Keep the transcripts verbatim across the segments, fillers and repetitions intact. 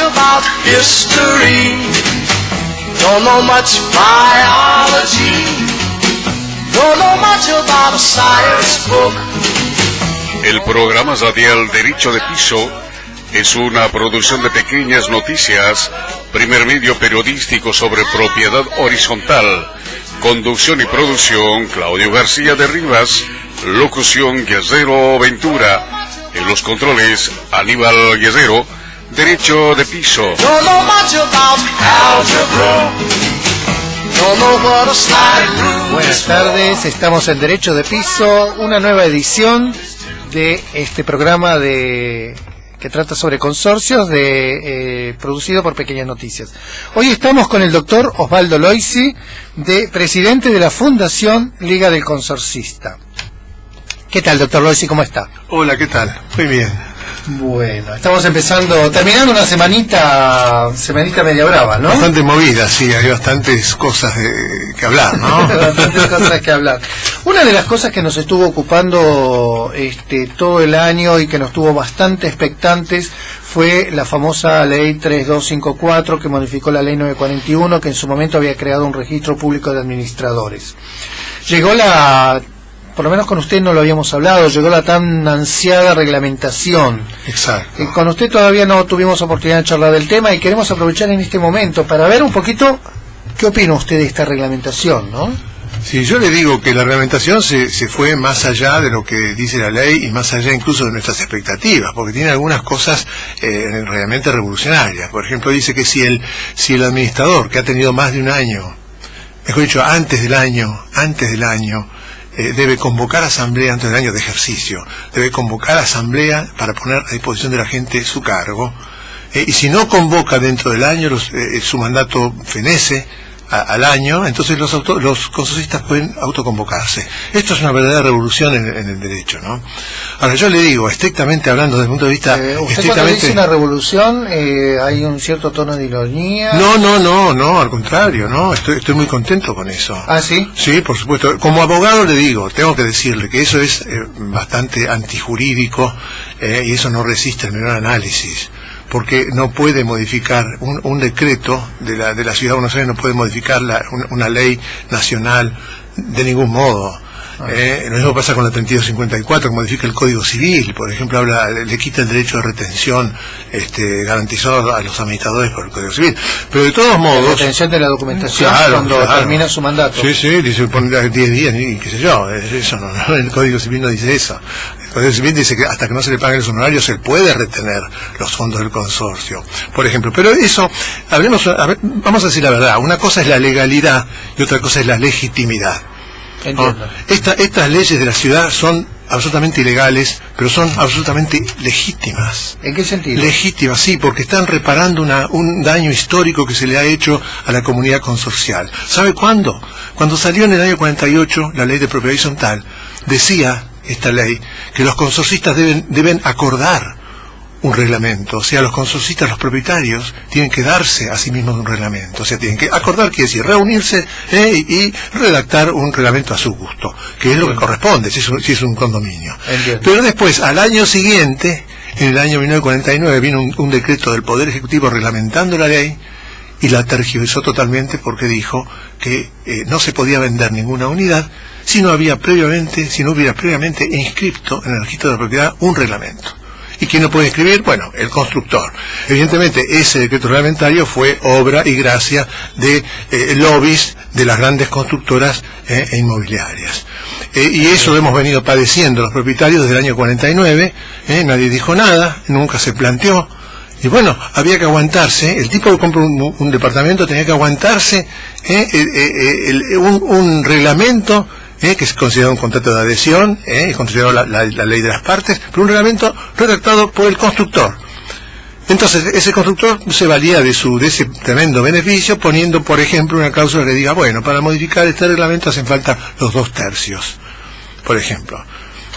about history. Don't know much biology. Don't know much about a science book. El programa radial Derecho de Piso es una producción de Pequeñas Noticias, primer medio periodístico sobre propiedad horizontal. Conducción y producción, Claudio García de Rivas. Locución, Guerrero Ventura. En los controles, Aníbal Guerrero. Derecho de Piso. Don't know much about algebra. Don't know what a slide rule. Buenas tardes, estamos en Derecho de Piso, una nueva edición de este programa de que trata sobre consorcios, de eh, producido por Pequeñas Noticias. Hoy estamos con el doctor Osvaldo Loisi, de presidente de la Fundación Liga del Consorcista. ¿Qué tal, doctor Loisi? ¿Cómo está? Hola, ¿qué tal? Muy bien. Bueno, estamos empezando, terminando una semanita, semanita media brava, ¿no? Bastante movida, sí, hay bastantes cosas de, que hablar, ¿no? Bastantes cosas que hablar. Una de las cosas que nos estuvo ocupando este todo el año y que nos tuvo bastante expectantes fue la famosa ley tres mil doscientos cincuenta y cuatro, que modificó la ley novecientos cuarenta y uno, que en su momento había creado un registro público de administradores. Llegó la... por lo menos con usted no lo habíamos hablado, llegó la tan ansiada reglamentación. Exacto. Eh, con usted todavía no tuvimos oportunidad de charlar del tema y queremos aprovechar en este momento para ver un poquito qué opina usted de esta reglamentación, ¿no? Sí, yo le digo que la reglamentación se, se fue más allá de lo que dice la ley y más allá incluso de nuestras expectativas, porque tiene algunas cosas eh, realmente revolucionarias. Por ejemplo, dice que si el, si el administrador que ha tenido más de un año, mejor dicho, antes del año, antes del año, Eh, debe convocar asamblea antes del año de ejercicio, debe convocar asamblea para poner a disposición de la gente su cargo, eh, y si no convoca dentro del año, los, eh, su mandato fenece a, al año, entonces los, auto, los consorcistas pueden autoconvocarse. Esto es una verdadera revolución en, en el derecho, ¿no? Ahora, yo le digo, estrictamente hablando desde el punto de vista... Eh, ¿Usted estrictamente... cuando dice una revolución, eh, hay un cierto tono de ironía? No, no, no, no, al contrario, no, estoy, estoy muy contento con eso. ¿Ah, sí? Sí, por supuesto. Como abogado le digo, tengo que decirle que eso es eh, bastante antijurídico eh, y eso no resiste el menor análisis, porque no puede modificar un, un decreto de la, de la Ciudad de Buenos Aires, no puede modificar la, una, una ley nacional de ningún modo. Eh, lo mismo pasa con la treinta y dos cincuenta y cuatro, que modifica el Código Civil, por ejemplo, habla, le quita el derecho de retención este, garantizado a los administradores por el Código Civil. Pero de todos modos... La retención de la documentación, claro, cuando claro. termina su mandato. Sí, sí, dice poner diez días, y qué sé yo, eso no, no, el Código Civil no dice eso. El Código Civil dice que hasta que no se le paguen los honorarios se puede retener los fondos del consorcio, por ejemplo. Pero eso, hablemos, a ver, vamos a decir la verdad, una cosa es la legalidad y otra cosa es la legitimidad. Entiendo. Esta, estas leyes de la ciudad son absolutamente ilegales, pero son absolutamente legítimas. ¿En qué sentido? Legítimas, sí, porque están reparando una, un daño histórico que se le ha hecho a la comunidad consorcial. ¿Sabe cuándo? Cuando salió en el año cuarenta y ocho la ley de propiedad horizontal, decía esta ley que los consorcistas deben, deben acordar un reglamento, o sea, los consorcistas, los propietarios, tienen que darse a sí mismos un reglamento, o sea, tienen que acordar, quiere decir, reunirse eh, y redactar un reglamento a su gusto, que es lo que corresponde, si es un, si es un condominio. Entiendo. Pero después, al año siguiente, en el año mil novecientos cuarenta y nueve, vino un, un decreto del Poder Ejecutivo reglamentando la ley, y la tergiversó totalmente porque dijo que eh, no se podía vender ninguna unidad si no había previamente, si no hubiera previamente inscripto en el registro de la propiedad un reglamento. ¿Y quién lo puede escribir? Bueno, el constructor. Evidentemente, ese decreto reglamentario fue obra y gracia de eh, lobbies de las grandes constructoras eh, e inmobiliarias. Eh, y eso lo hemos venido padeciendo los propietarios desde el año cuarenta y nueve, eh, nadie dijo nada, nunca se planteó. Y bueno, había que aguantarse, el tipo que compra un, un departamento tenía que aguantarse eh, eh, eh, el, un, un reglamento Eh, que es considerado un contrato de adhesión, eh, es considerado la, la, la ley de las partes, pero un reglamento redactado por el constructor. Entonces, ese constructor se valía de su de ese tremendo beneficio, poniendo, por ejemplo, una cláusula que diga, bueno, para modificar este reglamento hacen falta los dos tercios, por ejemplo.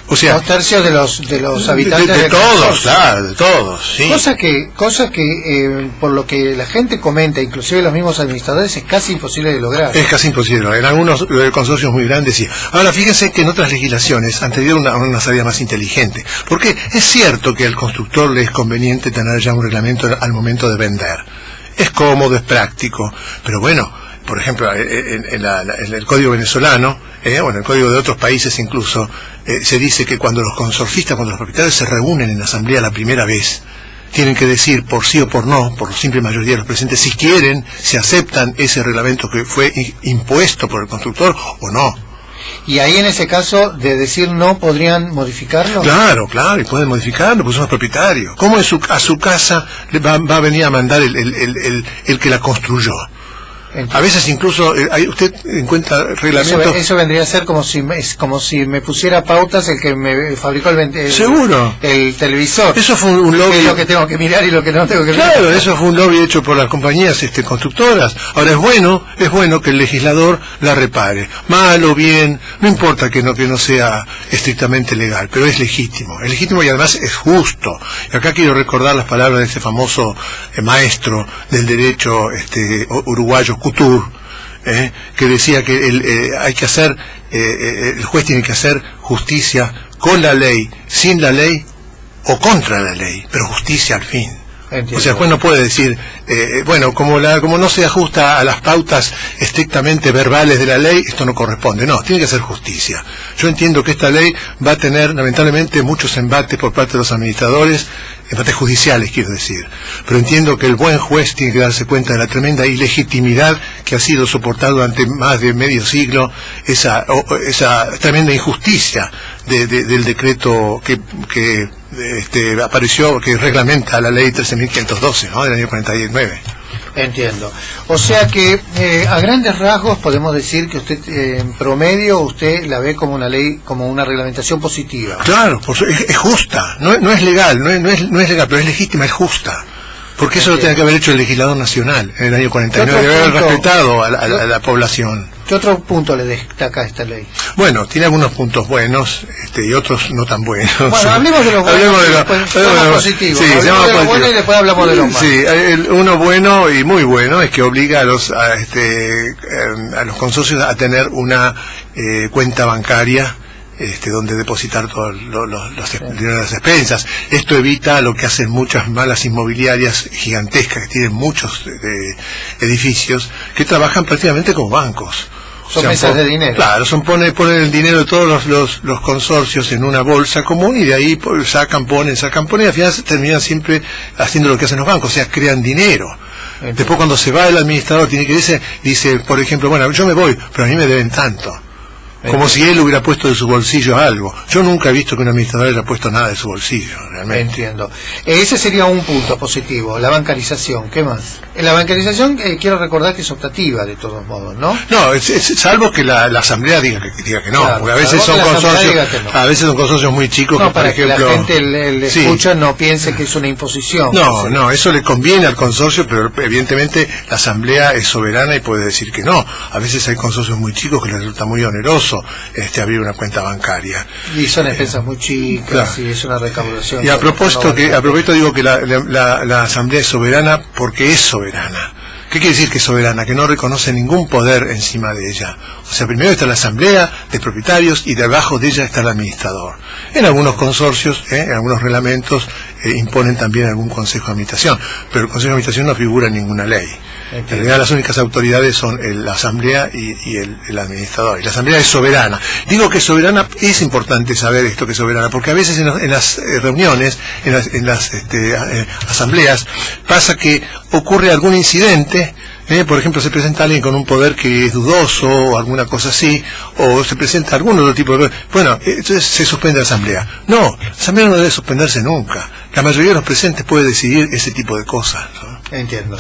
O sea, dos tercios de los de los habitantes de, de del todos, consorcio. claro, de todos, sí. Cosa que, cosa que eh, por lo que la gente comenta, inclusive los mismos administradores, es casi imposible de lograr. Es casi imposible. En algunos eh, consorcios muy grandes sí. Ahora, fíjense que en otras legislaciones han tenido una, una salida más inteligente. Porque es cierto que al constructor le es conveniente tener ya un reglamento al momento de vender. Es cómodo, es práctico. Pero bueno, por ejemplo, en, en, la, en el código venezolano, eh, o en el código de otros países incluso, eh, se dice que cuando los consorcistas, cuando los propietarios se reúnen en asamblea la primera vez, tienen que decir por sí o por no, por simple mayoría de los presentes, si quieren, si aceptan ese reglamento que fue impuesto por el constructor o no. Y ahí en ese caso de decir no, ¿podrían modificarlo? Claro, claro, y pueden modificarlo, pues son los propietarios. ¿Cómo en su, a su casa le va, va a venir a mandar el, el, el, el, el que la construyó? Entonces, a veces incluso eh, hay, usted encuentra reglamentos. Eso, eso vendría a ser como si me, es como si me pusiera pautas el que me fabricó el, el seguro el televisor. Eso fue un lobby. Es lo que tengo que mirar y lo que no tengo que claro, mirar. Eso fue un lobby hecho por las compañías este, constructoras. Ahora es bueno, es bueno que el legislador la repare, mal o bien, no importa que no que no sea estrictamente legal, pero es legítimo, es legítimo y además es justo. Y acá quiero recordar las palabras de ese famoso eh, maestro del derecho este, uruguayo Couture, eh, que decía que el, eh, hay que hacer, eh, el juez tiene que hacer justicia con la ley, sin la ley o contra la ley, pero justicia al fin. Entiendo. O sea, el juez no puede decir, eh, bueno, como la como no se ajusta a las pautas estrictamente verbales de la ley, esto no corresponde. No, tiene que hacer justicia. Yo entiendo que esta ley va a tener, lamentablemente, muchos embates por parte de los administradores, embates judiciales, quiero decir. Pero entiendo que el buen juez tiene que darse cuenta de la tremenda ilegitimidad que ha sido soportada durante más de medio siglo, esa, o, esa tremenda injusticia de, de, del decreto que... que Este, apareció, que reglamenta la ley trece mil quinientos doce, ¿no?, del año cuarenta y nueve. Entiendo. O sea que eh, a grandes rasgos podemos decir que usted eh, en promedio usted la ve como una ley, como una reglamentación positiva. Claro, por su, es, es justa, no, no es legal, no es, no, es, no es legal, pero es legítima, es justa. Porque eso lo tiene que haber hecho el legislador nacional en el año cuarenta y nueve, debe haber respetado a la, a, la, a la población. ¿Qué otro punto le destaca esta ley? Bueno, tiene algunos puntos buenos este, y otros no tan buenos. Bueno, hablemos de los buenos, hablemos de lo, después, hablemos de lo, positivos. Sí, hablemos de los buenos y después hablamos de los malos. Sí, el, uno bueno y muy bueno es que obliga a los a, este, a los consorcios a tener una eh, cuenta bancaria Este, donde depositar todos lo, lo, los sí. las expensas. Esto evita lo que hacen muchas malas inmobiliarias gigantescas que tienen muchos de, edificios que trabajan prácticamente como bancos. Son o sea, mesas de dinero. Claro, son ponen, ponen el dinero de todos los, los, los consorcios en una bolsa común y de ahí pues, sacan, ponen, sacan, ponen y al final terminan siempre haciendo lo que hacen los bancos, o sea, crean dinero. Entonces, después cuando se va el administrador tiene que irse, dice, por ejemplo, bueno, yo me voy, pero a mí me deben tanto. Como si él hubiera puesto de su bolsillo algo. Yo nunca he visto que un administrador haya puesto nada de su bolsillo, realmente. Entiendo. Ese sería un punto positivo, la bancarización. ¿Qué más? La bancarización, eh, quiero recordar que es optativa, de todos modos, ¿no? No, es, es, salvo que la, la asamblea diga que, diga que no, claro, porque a veces son consorcios, no. a veces son consorcios muy chicos no, que, para por ejemplo, que la gente le, le sí. escucha no piense que es una imposición. No, no, eso le conviene al consorcio, pero evidentemente la asamblea es soberana y puede decir que no. A veces hay consorcios muy chicos que les resulta muy oneroso este abrir una cuenta bancaria. Y son expensas eh, muy chicas, claro. Y es una recaudación. Y a propósito, no que, a propósito digo que la, la, la asamblea es soberana porque es soberana. ¿Qué quiere decir que es soberana? Que no reconoce ningún poder encima de ella. O sea, primero está la asamblea de propietarios y debajo de ella está el administrador. En algunos consorcios, ¿eh? en algunos reglamentos, eh, imponen también algún consejo de administración, pero el consejo de administración no figura en ninguna ley. En realidad las únicas autoridades son el, la asamblea y, y el, el administrador. Y la asamblea es soberana. Digo que es soberana, es importante saber esto que es soberana, porque a veces en, los, en las eh, reuniones, en las, en las este, eh, asambleas, pasa que ocurre algún incidente. Eh, por ejemplo, se presenta alguien con un poder que es dudoso o alguna cosa así, o se presenta algún otro tipo de... Bueno, entonces se suspende la asamblea. No, la asamblea no debe suspenderse nunca. La mayoría de los presentes puede decidir ese tipo de cosas, ¿no? Entiendo.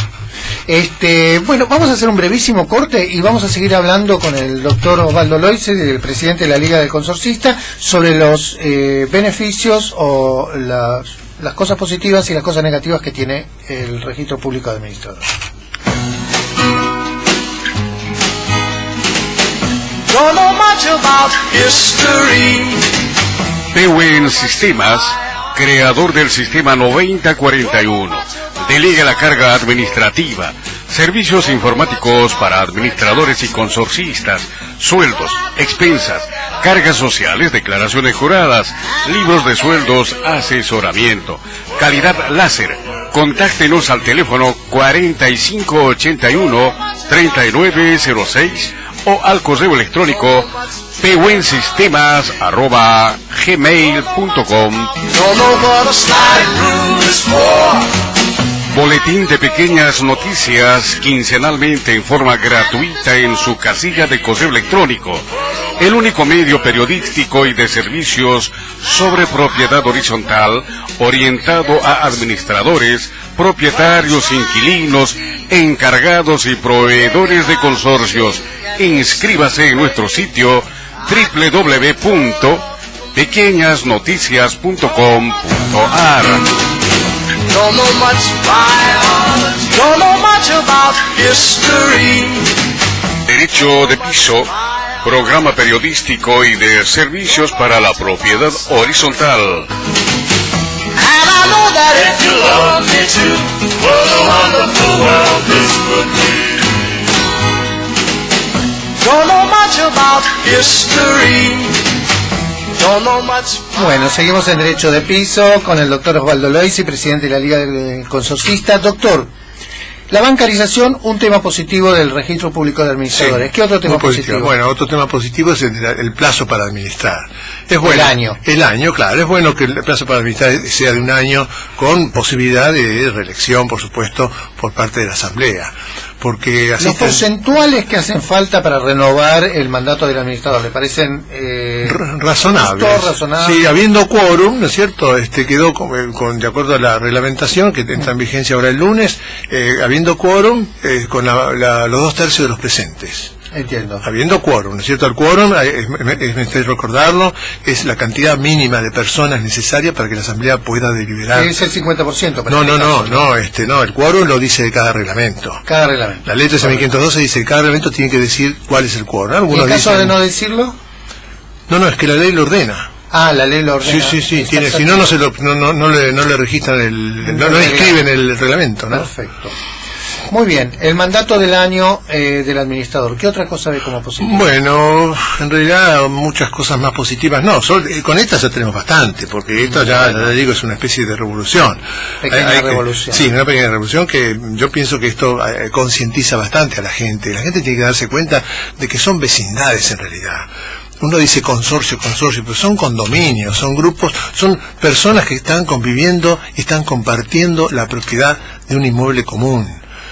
Este, bueno, vamos a hacer un brevísimo corte y vamos a seguir hablando con el doctor Osvaldo Loise, el presidente de la Liga del Consorcista, sobre los eh, beneficios o las, las cosas positivas y las cosas negativas que tiene el registro público de administradores. Don't know much about history, Pewen Sistemas, creador del sistema noventa cuarenta y uno, delega la carga administrativa, servicios informáticos para administradores y consorcistas, sueldos, expensas, cargas sociales, declaraciones juradas, libros de sueldos, asesoramiento, calidad láser. Contáctenos al teléfono cuarenta y cinco ochenta y uno treinta y nueve cero seis o al correo electrónico pewensistemas arroba gmail punto com. Boletín de pequeñas noticias quincenalmente en forma gratuita en su casilla de correo electrónico. El único medio periodístico y de servicios sobre propiedad horizontal orientado a administradores, propietarios, inquilinos, encargados y proveedores de consorcios. Inscríbase en nuestro sitio doble u doble u doble u punto pequeñas noticias punto com punto a r. Don't know much biology, don't know much about history. Derecho de piso, programa periodístico y de servicios para la propiedad horizontal. And I know that if you love me too, what a wonderful world this would be. Don't know much about history. Don't know much. Bueno, seguimos en Derecho de Piso con el doctor Osvaldo Loisi, presidente de la Liga de Consorcistas. Doctor, la bancarización, un tema positivo del Registro Público de Administradores. Sí, ¿qué otro tema positivo? positivo? Bueno, otro tema positivo es el, el plazo para administrar. Es bueno, el año. El año, claro. Es bueno que el plazo para administrar sea de un año con posibilidad de reelección, por supuesto, por parte de la Asamblea. Porque así los porcentuales que hacen falta para renovar el mandato del administrador, ¿le parecen eh, razonables? razonables? Sí, habiendo quórum, ¿no es cierto? Este quedó con, con de acuerdo a la reglamentación que entra en vigencia ahora el lunes, eh, habiendo quórum eh, con la, la, los dos tercios de los presentes. Entiendo. Habiendo quórum, ¿no es cierto? El quórum, es, es menester recordarlo, es la cantidad mínima de personas necesaria para que la Asamblea pueda deliberar. Es el cincuenta por ciento. No, no, no, no, este, no, el quórum lo dice cada reglamento. Cada reglamento. La ley trece mil quinientos doce dice que cada reglamento tiene que decir cuál es el quórum. ¿En caso dicen, de no decirlo? No, no, es que la ley lo ordena. Ah, la ley lo ordena. Sí, sí, sí, tiene, si no, no, se lo, no, no, no, le, no le registran el, no, no escriben el reglamento, ¿no? Perfecto. Muy bien, el mandato del año eh, del administrador, ¿qué otra cosa ve como positiva? Bueno, en realidad muchas cosas más positivas no, sol, eh, con esta ya tenemos bastante, porque esto ya, ya digo, es una especie de revolución. Pequeña hay, hay revolución. Que, sí, una pequeña revolución que yo pienso que esto eh, concientiza bastante a la gente. La gente tiene que darse cuenta de que son vecindades en realidad. Uno dice consorcio, consorcio, pero son condominios, son grupos, son personas que están conviviendo y están compartiendo la propiedad de un inmueble común.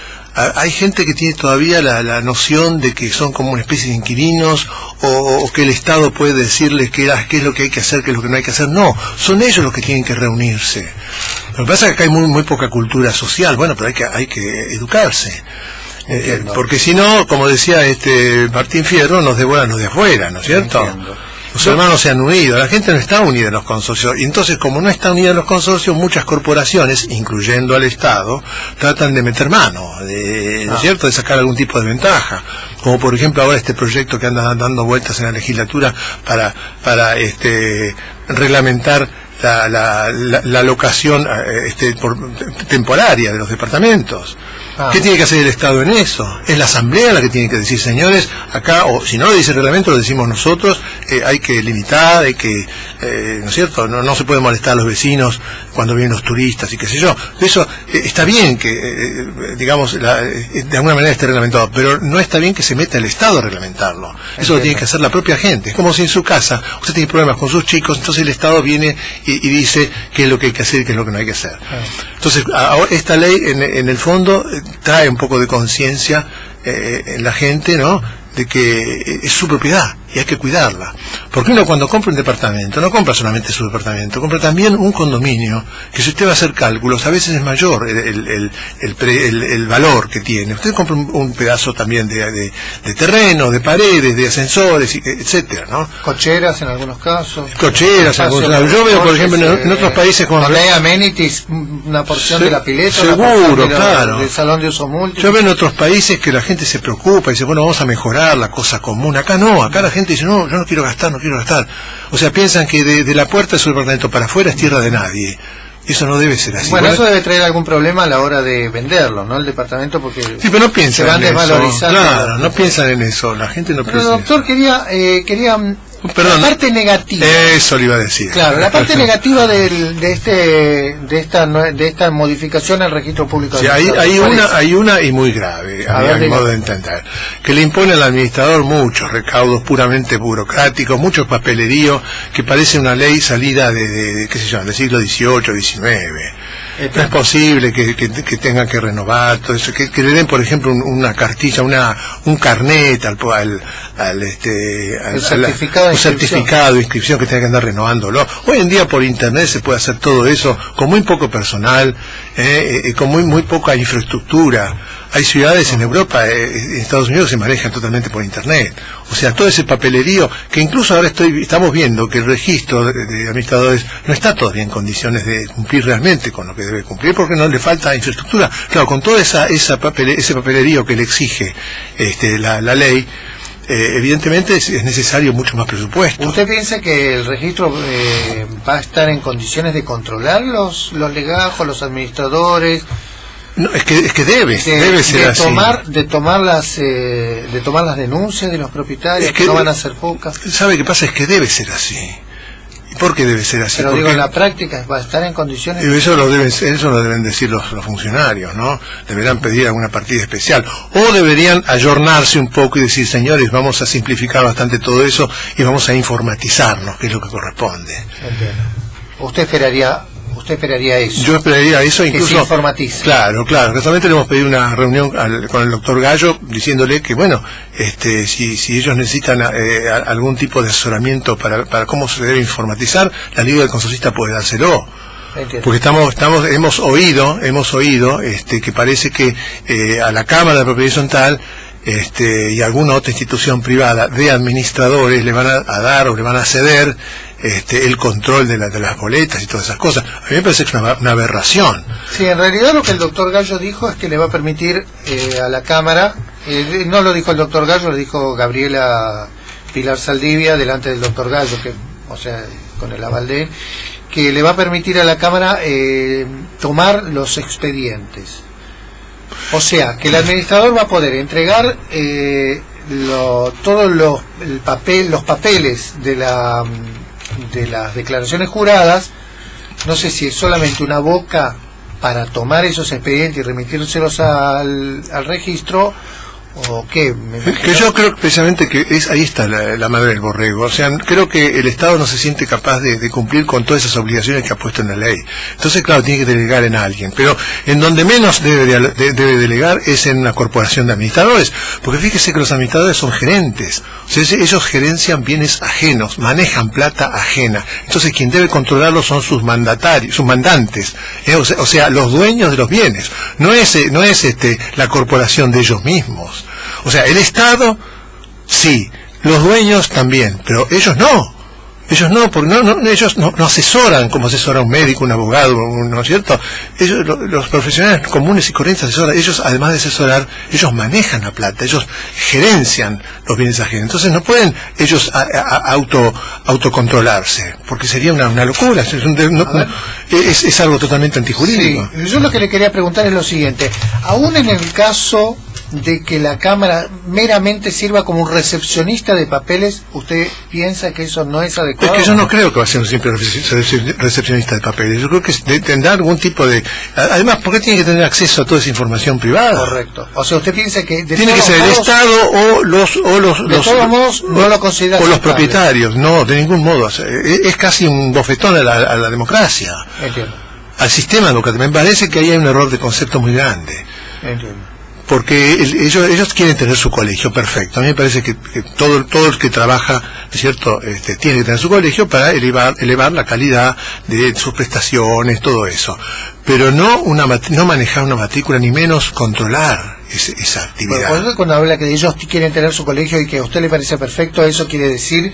Hay gente que tiene todavía la, la noción de que son como una especie de inquilinos o, o que el Estado puede decirles qué, qué es lo que hay que hacer, qué es lo que no hay que hacer. No, son ellos los que tienen que reunirse. Lo que pasa es que acá hay muy, muy poca cultura social. Bueno, pero hay que, hay que educarse. Eh, porque si no, como decía este Martín Fierro, nos devoran los de afuera, ¿no es cierto? Entiendo. Los hermanos se han unido, la gente no está unida en los consorcios, y entonces como no está unida en los consorcios, muchas corporaciones, incluyendo al Estado, tratan de meter mano, de, ¿no es cierto?, de sacar algún tipo de ventaja, como por ejemplo ahora este proyecto que anda dando vueltas en la legislatura para, para este, reglamentar la, la, la, la locación este, por, temporaria de los departamentos. Ah. ¿Qué tiene que hacer el Estado en eso? Es la Asamblea la que tiene que decir, señores, acá, o si no lo dice el reglamento, lo decimos nosotros, eh, hay que limitar, hay que, eh, ¿no es cierto? No, no se puede molestar a los vecinos cuando vienen los turistas y qué sé yo. Eso eh, está bien que, eh, digamos, la, eh, de alguna manera esté reglamentado, pero no está bien que se meta el Estado a reglamentarlo. Eso Entiendo. Lo tiene que hacer la propia gente. Es como si en su casa usted tiene problemas con sus chicos, entonces el Estado viene y, y dice qué es lo que hay que hacer y qué es lo que no hay que hacer. Ah. Entonces, ahora esta ley, en, en el fondo, trae un poco de conciencia eh, en la gente, ¿no?, de que es su propiedad y hay que cuidarla. Porque uno cuando compra un departamento, no compra solamente su departamento, compra también un condominio, que si usted va a hacer cálculos, a veces es mayor el, el, el, el, pre, el, el valor que tiene. Usted compra un, un pedazo también de, de, de terreno, de paredes, de ascensores, etcétera, ¿no? Cocheras en algunos casos. Cocheras en algunos casos. Yo veo, por ejemplo, en, en otros países como... Donde hay amenities, una porción se, de la pileta, seguro, de claro. del salón de uso múltiple. Yo veo en otros países que la gente se preocupa y dice, bueno, vamos a mejorar la cosa común. Acá no, acá la gente gente dice, no, yo no quiero gastar, no quiero gastar. O sea, piensan que de, de la puerta de su departamento para afuera es tierra de nadie. Eso no debe ser así. Bueno, bueno, eso debe traer algún problema a la hora de venderlo, ¿no? El departamento, porque sí, pero no piensan se van desvalorizando. Claro, no piensan en eso, la gente no pero piensa. Pero doctor, quería, eh, quería Perdón, la parte negativa. Eso le iba a decir. Claro, la parte negativa del, de este de esta de esta modificación al registro público. Sí, hay, hay una hay una y muy grave, a, a, mi, ver, a mi modo de entender, que le impone al administrador muchos recaudos puramente burocráticos, muchos papeleríos, que parece una ley salida de, de, de qué sé yo, del siglo dieciocho, diecinueve. No es posible que, que, que tengan que renovar todo eso, que, que le den, por ejemplo, un, una cartilla, una un carnet al, al, al este al, el certificado, al, de un certificado de inscripción que tenga que andar renovándolo. Hoy en día por internet se puede hacer todo eso con muy poco personal, eh, eh, con muy muy poca infraestructura. Hay ciudades en Europa, eh, en Estados Unidos se manejan totalmente por internet. O sea, todo ese papelerío, que incluso ahora estoy estamos viendo que el registro de, de administradores no está todavía en condiciones de cumplir realmente con lo que debe cumplir, porque no le falta infraestructura. Claro, con todo esa, esa papel, ese papelerío que le exige este, la, la ley, eh, evidentemente es, es necesario mucho más presupuesto. ¿Usted piensa que el registro eh, va a estar en condiciones de controlar los, los legajos, los administradores? No, es que es que debe, de, debe ser de así. Tomar, de tomar las eh, de tomar las denuncias de los propietarios, es que, que no van a ser pocas. ¿Sabe qué pasa? Es que debe ser así. ¿Y por qué debe ser así? Pero Porque digo, en la práctica va a estar en condiciones. Eso lo deben, eso lo deben decir los, los funcionarios, ¿no? Deberán pedir alguna partida especial o deberían ayornarse un poco y decir, señores, vamos a simplificar bastante todo eso y vamos a informatizarnos, que es lo que corresponde. Entiendo. ¿Usted esperaría Usted esperaría eso? Yo esperaría eso, incluso... Que se informatice. Claro, claro. Casualmente le hemos pedido una reunión al, con el doctor Gallo, diciéndole que, bueno, este, si, si ellos necesitan eh, algún tipo de asesoramiento para, para cómo se debe informatizar, la Liga del Consorcista puede dárselo. Entiendo. Porque estamos, estamos, hemos oído, hemos oído, este, que parece que eh, a la Cámara de Propiedad Horizontal este, y alguna otra institución privada de administradores le van a, a dar o le van a ceder este, el control de, la, de las boletas y todas esas cosas. A mí me parece que es una, una aberración. Sí, en realidad lo que el doctor Gallo dijo es que le va a permitir eh, a la Cámara, eh, no lo dijo el doctor Gallo, lo dijo Gabriela Pilar Saldivia delante del doctor Gallo, que, o sea, con el aval de él, que le va a permitir a la Cámara eh, tomar los expedientes. O sea, que el administrador va a poder entregar eh, lo, todos los el papel, los papeles de la de las declaraciones juradas. No sé si es solamente una boca para tomar esos expedientes y remitírselos al, al registro, o qué. Que yo creo precisamente que es ahí está la, la madre del borrego. O sea, creo que el Estado no se siente capaz de, de cumplir con todas esas obligaciones que ha puesto en la ley. Entonces, claro, tiene que delegar en alguien. Pero en donde menos debe, de, debe delegar es en una corporación de administradores. Porque fíjese que los administradores son gerentes. O sea, ellos gerencian bienes ajenos, manejan plata ajena. Entonces, quien debe controlarlos son sus mandatarios, sus mandantes. ¿eh? O sea, o sea, los dueños de los bienes. No es, no es este, la corporación de ellos mismos. O sea, el Estado, sí, los dueños también, pero ellos no, ellos no, porque no, no, ellos no, no asesoran como asesora un médico, un abogado, ¿no es cierto? Ellos, lo, los profesionales comunes y corrientes asesoran, ellos además de asesorar, ellos manejan la plata, ellos gerencian los bienes ajenos, entonces no pueden ellos a, a, auto autocontrolarse, porque sería una, una locura, es, un, no, no, es, es algo totalmente antijurídico. Sí, yo lo que le quería preguntar es lo siguiente, aún en el caso de que la Cámara meramente sirva como un recepcionista de papeles, ¿usted piensa que eso no es adecuado? Es que yo no creo que va a ser un simple recepcionista de papeles. Yo creo que tendrá algún tipo de... Además, ¿por qué tiene que tener acceso a toda esa información privada? Correcto. O sea, ¿usted piensa que... De tiene que ser modos, el Estado o los... O los de los, todos modos, no lo considera o los propietarios. No, de ningún modo. O sea, es, es casi un bofetón a la, a la democracia. Entiendo. Al sistema democrático. Me parece que ahí hay un error de concepto muy grande. Entiendo. Porque el, ellos ellos quieren tener su colegio, perfecto. A mí me parece que, que todo todo el que trabaja, ¿es cierto?, este, tiene que tener su colegio para elevar elevar la calidad de sus prestaciones, todo eso. Pero no una no manejar una matrícula, ni menos controlar ese, esa actividad. Bueno, cuando habla que ellos quieren tener su colegio y que a usted le parece perfecto, eso quiere decir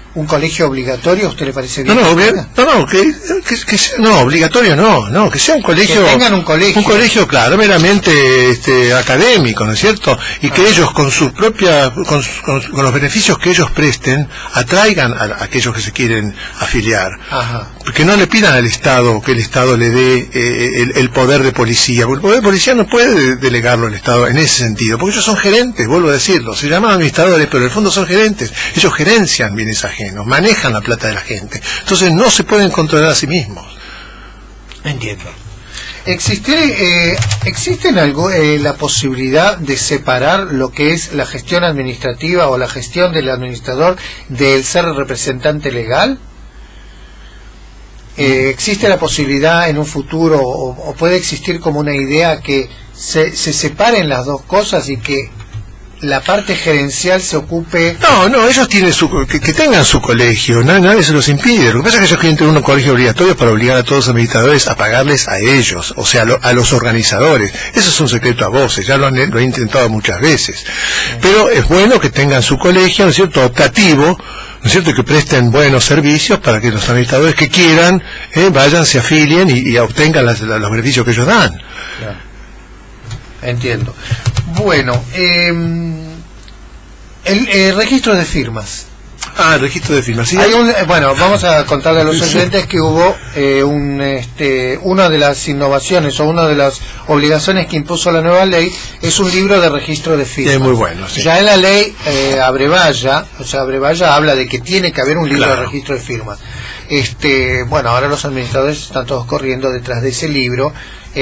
un colegio obligatorio, ¿a usted le parece bien? No, no, obli- no, no, que, que, que sea, no, obligatorio no, no, que sea un colegio... Que tengan un colegio. Un colegio, claro, meramente este, académico, ¿no es cierto? Y que ah. ellos con su propia, con, con, con los beneficios que ellos presten, atraigan a, a aquellos que se quieren afiliar. Ajá. Que no le pidan al Estado que el Estado le dé eh, el, el poder de policía, porque el poder de policía no puede delegarlo al Estado en ese sentido, porque ellos son gerentes, vuelvo a decirlo, se llaman administradores, pero en el fondo son gerentes, ellos gerencian bienes ajenos, manejan la plata de la gente, entonces no se pueden controlar a sí mismos. Entiendo. ¿Existe, eh, ¿existe en algo eh, la posibilidad de separar lo que es la gestión administrativa o la gestión del administrador del ser representante legal? Eh, ¿Existe la posibilidad en un futuro o, o puede existir como una idea que se, se separen las dos cosas y que la parte gerencial se ocupe? No, no, ellos tienen su, que, que tengan su colegio, nadie, nadie se los impide. Lo que pasa es que ellos quieren tener un colegio obligatorio para obligar a todos los administradores a pagarles a ellos, o sea, lo, a los organizadores. Eso es un secreto a voces, ya lo han, lo han intentado muchas veces. Pero es bueno que tengan su colegio, ¿no es cierto?, optativo, ¿no es cierto?, que presten buenos servicios para que los administradores que quieran eh, vayan, se afilien y, y obtengan las, las, los beneficios que ellos dan. Claro. Entiendo. Bueno, eh, el, el registro de firmas. Ah, el registro de firmas. ¿Sí? Hay un, bueno, vamos a contarle a los oyentes que hubo eh, un, este, una de las innovaciones o una de las obligaciones que impuso la nueva ley es un libro de registro de firmas. Es muy bueno, sí. Ya en la ley eh, Abrevaya, o sea, Abrevaya habla de que tiene que haber un libro claro. de registro de firmas. Este, bueno, ahora los administradores están todos corriendo detrás de ese libro,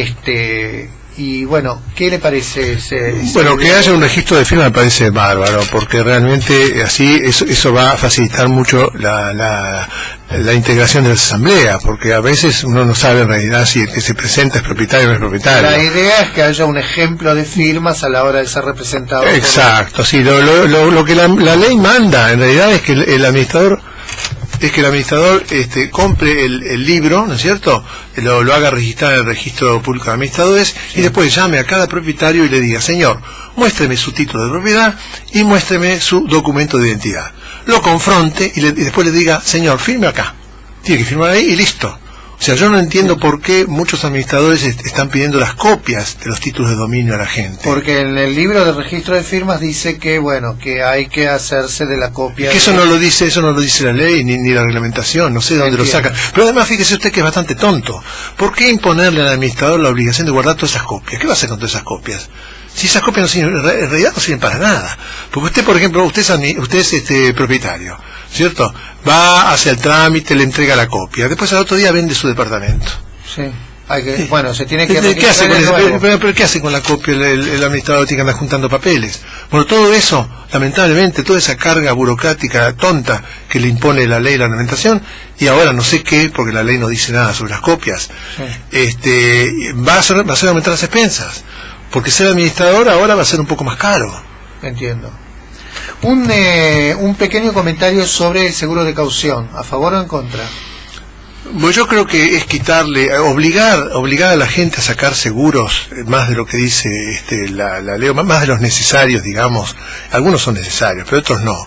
este. Y bueno, ¿qué le parece ese, ese Bueno, libro? Que haya un registro de firma me parece bárbaro, porque realmente así eso, eso va a facilitar mucho la, la, la integración de las asambleas, porque a veces uno no sabe en realidad si el que se presenta es propietario o no es propietario. La idea es que haya un ejemplo de firmas a la hora de ser representado. Exacto, sí, lo, lo, lo, lo que la, la ley manda en realidad es que el, el administrador es que el administrador este, compre el, el libro, ¿no es cierto?, lo, lo haga registrar en el registro público de administradores, sí. Y después llame a cada propietario y le diga: señor, muéstreme su título de propiedad y muéstreme su documento de identidad. Lo confronte y, le, y después le diga: señor, firme acá. Tiene que firmar ahí y listo. O sea, yo no entiendo por qué muchos administradores est están pidiendo las copias de los títulos de dominio a la gente. Porque en el libro de registro de firmas dice que, bueno, que hay que hacerse de la copia. Es que eso de... no lo dice, eso no lo dice la ley ni, ni la reglamentación, no sé de dónde Entiendo. lo saca. Pero además, fíjese usted que es bastante tonto. ¿Por qué imponerle al administrador la obligación de guardar todas esas copias? ¿Qué va a hacer con todas esas copias? Si esas copias no sirven, en realidad no sirven para nada. Porque usted, por ejemplo, usted es, usted es este propietario, ¿cierto? Va, hace el trámite, le entrega la copia. Después al otro día vende su departamento. Sí. Hay que, sí. Bueno, se tiene que... ¿Qué hace con pero, pero, pero ¿qué hace con la copia? El, el, el administrador tiene que andar juntando papeles. Bueno, todo eso, lamentablemente, toda esa carga burocrática tonta que le impone la ley y la reglamentación, y ahora no sé qué, porque la ley no dice nada sobre las copias, sí. este va a hacer, va a hacer aumentar las expensas. Porque ser administrador ahora va a ser un poco más caro. Entiendo. Un, eh, un pequeño comentario sobre el seguro de caución, ¿a favor o en contra? Bueno, yo creo que es quitarle, obligar obligar a la gente a sacar seguros, más de lo que dice este, la, la ley, más de los necesarios, digamos. Algunos son necesarios, pero otros no.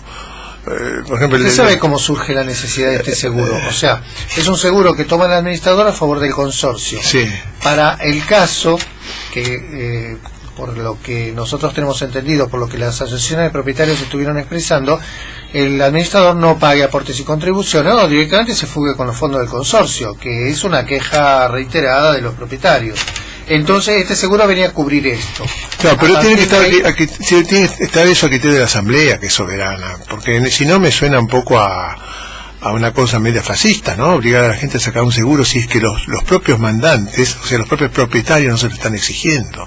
Eh, por ejemplo, ¿Usted el, sabe cómo surge la necesidad de este seguro? O sea, es un seguro que toma el administrador a favor del consorcio. Sí. Para el caso que, eh, por lo que nosotros tenemos entendido, por lo que las asociaciones de propietarios estuvieron expresando, el administrador no pague aportes y contribuciones o directamente se fugue con los fondos del consorcio, que es una queja reiterada de los propietarios. Entonces este seguro venía a cubrir esto. Claro, pero tiene que estar, ahí... a, a, tiene que estar eso a criterio de la asamblea, que es soberana, porque si no me suena un poco a, a una cosa media fascista, ¿no? Obligar a la gente a sacar un seguro si es que los, los propios mandantes, o sea, los propios propietarios no se lo están exigiendo.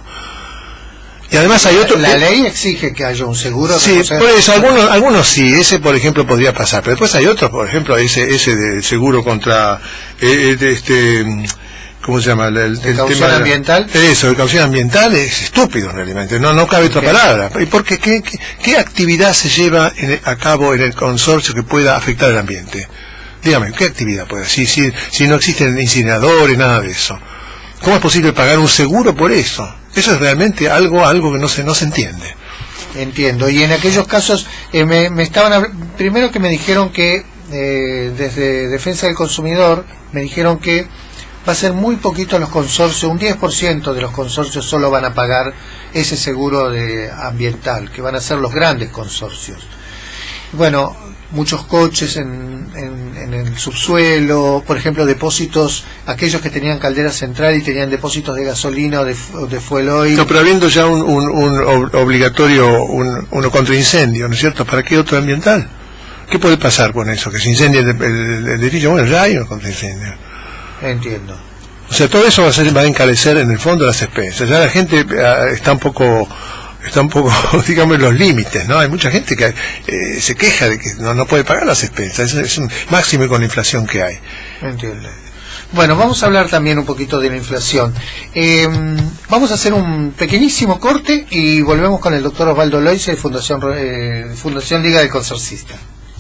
Y además hay otro... La ley exige que haya un seguro. Sí, por eso, algunos, algunos sí, ese por ejemplo podría pasar, pero después hay otros, por ejemplo, ese ese de seguro contra eh, de este... ¿Cómo se llama? El, el, ¿De caución tema ambiental? De, eso, de caución ambiental es estúpido realmente, no no cabe otra ¿Qué? palabra. ¿Y por qué? ¿Qué, qué, qué actividad se lleva en el, a cabo en el consorcio que pueda afectar el ambiente? Dígame, ¿qué actividad puede? Si, si, si no existen incineradores, nada de eso. ¿Cómo es posible pagar un seguro por eso? Eso es realmente algo algo que no se no se entiende. Entiendo. Y en aquellos casos, eh, me, me estaban primero que me dijeron que eh, desde Defensa del Consumidor me dijeron que va a ser muy poquito los consorcios, un diez por ciento de los consorcios solo van a pagar ese seguro de ambiental, que van a ser los grandes consorcios. Bueno, muchos coches en, en, en el subsuelo, por ejemplo, depósitos, aquellos que tenían caldera central y tenían depósitos de gasolina o de, de fuel oil. No, pero habiendo ya un, un, un obligatorio, un, uno contra incendio, ¿no es cierto? ¿Para qué otro ambiental? ¿Qué puede pasar con eso? Que se incendie el, el, el edificio. Bueno, ya hay uno contra incendio. Entiendo. O sea, todo eso va a, ser, va a encarecer en el fondo las expensas. Ya la gente uh, está un poco... está un poco, digamos, en los límites, ¿no? Hay mucha gente que eh, se queja de que no, no puede pagar las expensas, es, es un máximo con la inflación que hay. Entiendo. Bueno, vamos a hablar también un poquito de la inflación. Eh, vamos a hacer un pequeñísimo corte y volvemos con el doctor Osvaldo Loisi de Fundación, eh, Fundación Liga del Consorcista.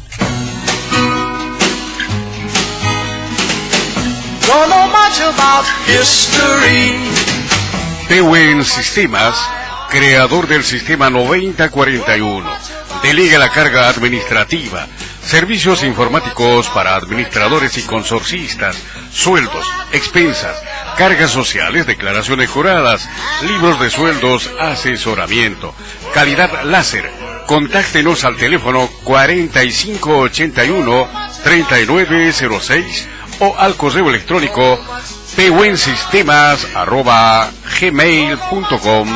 Don't know much about history. Pewen Sistemas, creador del sistema noventa cuarenta y uno, delega la carga administrativa, servicios informáticos para administradores y consorcistas, sueldos, expensas, cargas sociales, declaraciones juradas, libros de sueldos, asesoramiento, calidad láser. Contáctenos al teléfono cuarenta y cinco ochenta y uno treinta y nueve cero seis o al correo electrónico pewensistemas arroba gmail punto com.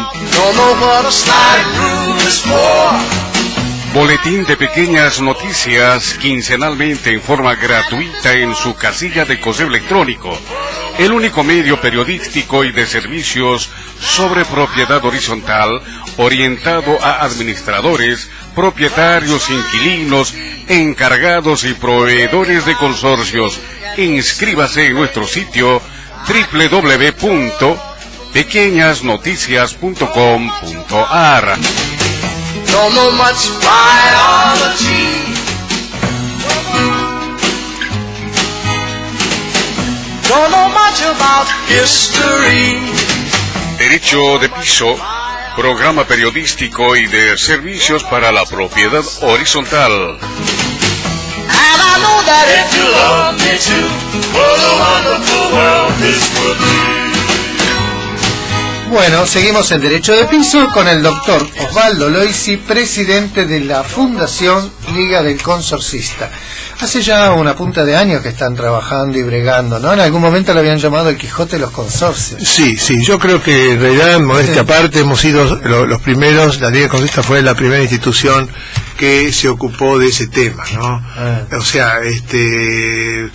Boletín de pequeñas noticias quincenalmente en forma gratuita en su casilla de correo electrónico. El único medio periodístico y de servicios sobre propiedad horizontal orientado a administradores, propietarios, inquilinos, encargados y proveedores de consorcios. Inscríbase en nuestro sitio doble u doble u doble u punto pequeñas noticias punto com punto a r. Don't know much biology. Don't know much about history. Derecho de piso, programa periodístico y de servicios para la propiedad horizontal. And I know that if you love me too, what a wonderful world this would be. Bueno, seguimos en Derecho de Piso con el doctor Osvaldo Loisi, presidente de la Fundación Liga del Consorcista. Hace ya una punta de años que están trabajando y bregando, ¿no? En algún momento lo habían llamado el Quijote de los consorcios. Sí, sí, yo creo que en realidad, modestia aparte, hemos sido lo, los primeros, la Liga del Consorcista fue la primera institución que se ocupó de ese tema, ¿no? Ah. O sea, este...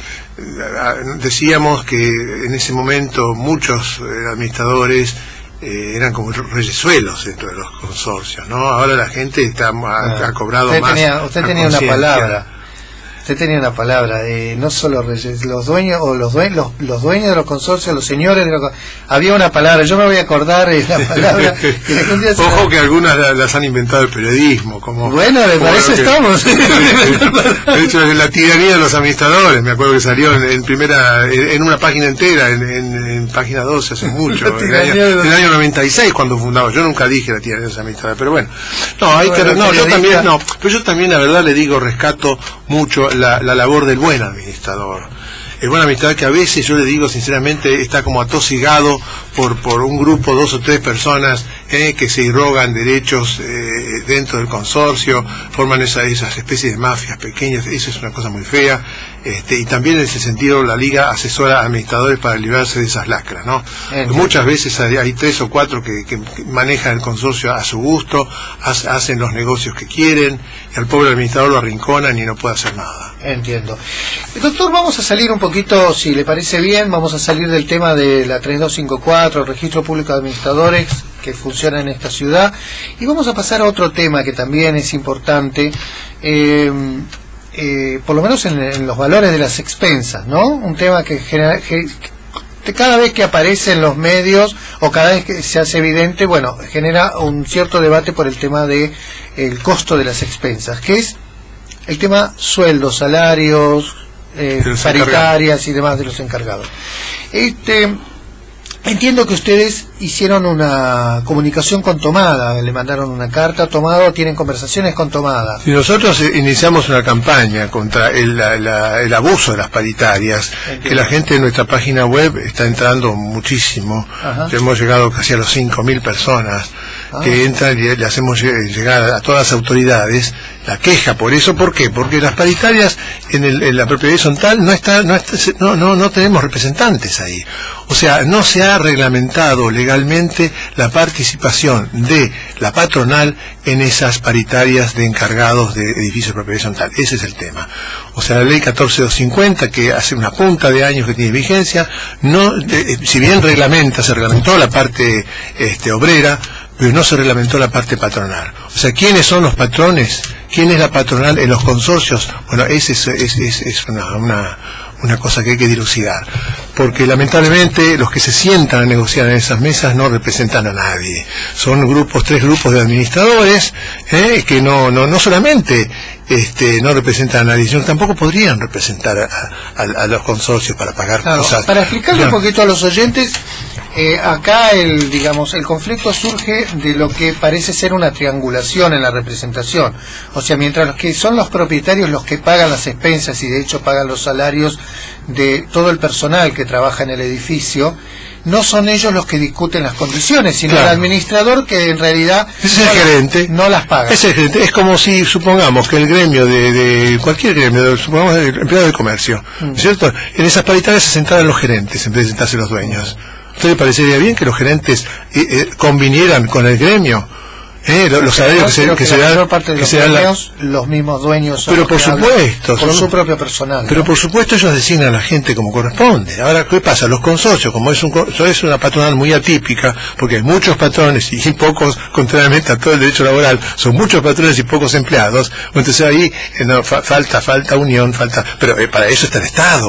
decíamos que en ese momento muchos administradores Eh, eran como reyesuelos dentro de los consorcios, ¿no? Ahora la gente está ha, ha cobrado usted más. Tenía, usted tenía una palabra, usted tenía una palabra, eh, no solo reyes, los dueños o los dueños, los, los dueños de los consorcios, los señores de los, había una palabra, yo me voy a acordar de la palabra. Que la gente Ojo que algunas las han inventado el periodismo, como bueno, para eso que, estamos. De hecho, la tiranía de los administradores, me acuerdo que salió en, en primera, en, en una página entera, en, en, en página doce hace mucho, en el, año, en el año noventa y seis cuando fundamos. Yo nunca dije la tiranía de los administradores, pero bueno, no, hay bueno, que, no, yo también, no, pero yo también la verdad le digo, rescato mucho la, la labor del buen administrador. El buen administrador que a veces, yo le digo sinceramente, está como atosigado por por un grupo, dos o tres personas eh, que se irrogan derechos eh, dentro del consorcio, forman esa, esas especies de mafias pequeñas. Eso es una cosa muy fea. Este, y también en ese sentido la Liga asesora a administradores para librarse de esas lacras, ¿no? Entiendo. Muchas veces hay, hay tres o cuatro que, que, que manejan el consorcio a su gusto, hace, hacen los negocios que quieren, y al pobre administrador lo arrinconan y no puede hacer nada. Entiendo. Doctor, vamos a salir un poquito, si le parece bien, vamos a salir del tema de la tres dos cinco cuatro, el Registro Público de Administradores que funciona en esta ciudad, y vamos a pasar a otro tema que también es importante, eh, eh, por lo menos en, en los valores de las expensas, ¿no? Un tema que, genera, que cada vez que aparece en los medios o cada vez que se hace evidente, bueno, genera un cierto debate por el tema de el costo de las expensas, que es el tema sueldos, salarios, eh, paritarias y demás de los encargados. Este, Entiendo que ustedes hicieron una comunicación con Tomada, le mandaron una carta a Tomada, o tienen conversaciones con Tomada. Y nosotros iniciamos una campaña contra el, la, la, el abuso de las paritarias. Entiendo. Que la gente en nuestra página web está entrando muchísimo. Que hemos llegado casi a los cinco mil personas ah. que entran y le hacemos llegar a todas las autoridades la queja por eso. ¿Por qué? Porque las paritarias en, el, en la propiedad horizontal no está, no, está, no, no, no tenemos representantes ahí. O sea, no se ha reglamentado legalmente la participación de la patronal en esas paritarias de encargados de edificios de propiedad horizontal. Ese es el tema. O sea, la ley catorce mil doscientos cincuenta, que hace una punta de años que tiene vigencia, no, eh, si bien reglamenta, se reglamentó la parte este, obrera, pero no se reglamentó la parte patronal. O sea, ¿quiénes son los patrones? ¿Quién es la patronal en los consorcios? Bueno, ese es, es, es, es una, una, una cosa que hay que dilucidar. Porque lamentablemente los que se sientan a negociar en esas mesas no representan a nadie. Son grupos, tres grupos de administradores, eh, que no, no, no solamente este, no representan a nadie, sino tampoco podrían representar a, a, a los consorcios para pagar claro, cosas. Para explicarle ya. un poquito a los oyentes, eh, acá el, digamos, el conflicto surge de lo que parece ser una triangulación en la representación. O sea, mientras los que son los propietarios los que pagan las expensas y de hecho pagan los salarios de todo el personal que trabaja en el edificio, no son ellos los que discuten las condiciones, sino claro. el administrador, que en realidad es no, el gerente, no las paga. Es el gerente. Es como si supongamos que el gremio de, de cualquier gremio, de, supongamos el empleado de comercio, mm. ¿cierto? En esas paritarias se sentaran los gerentes en vez de sentarse los dueños. ¿A usted le parecería bien que los gerentes eh, eh, convinieran con el gremio? Eh, los, los salarios que se, que que se dan, parte de que los, se dan la... los mismos dueños son pero por supuesto por son... su propio personal, pero ¿no? por supuesto ellos designan a la gente como corresponde. Ahora, ¿qué pasa? Los consorcios, como es un es una patronal muy atípica, porque hay muchos patrones y pocos, contrariamente a todo el derecho laboral, son muchos patrones y pocos empleados, entonces ahí eh, no, fa, falta falta unión, falta, pero eh, para eso está el Estado.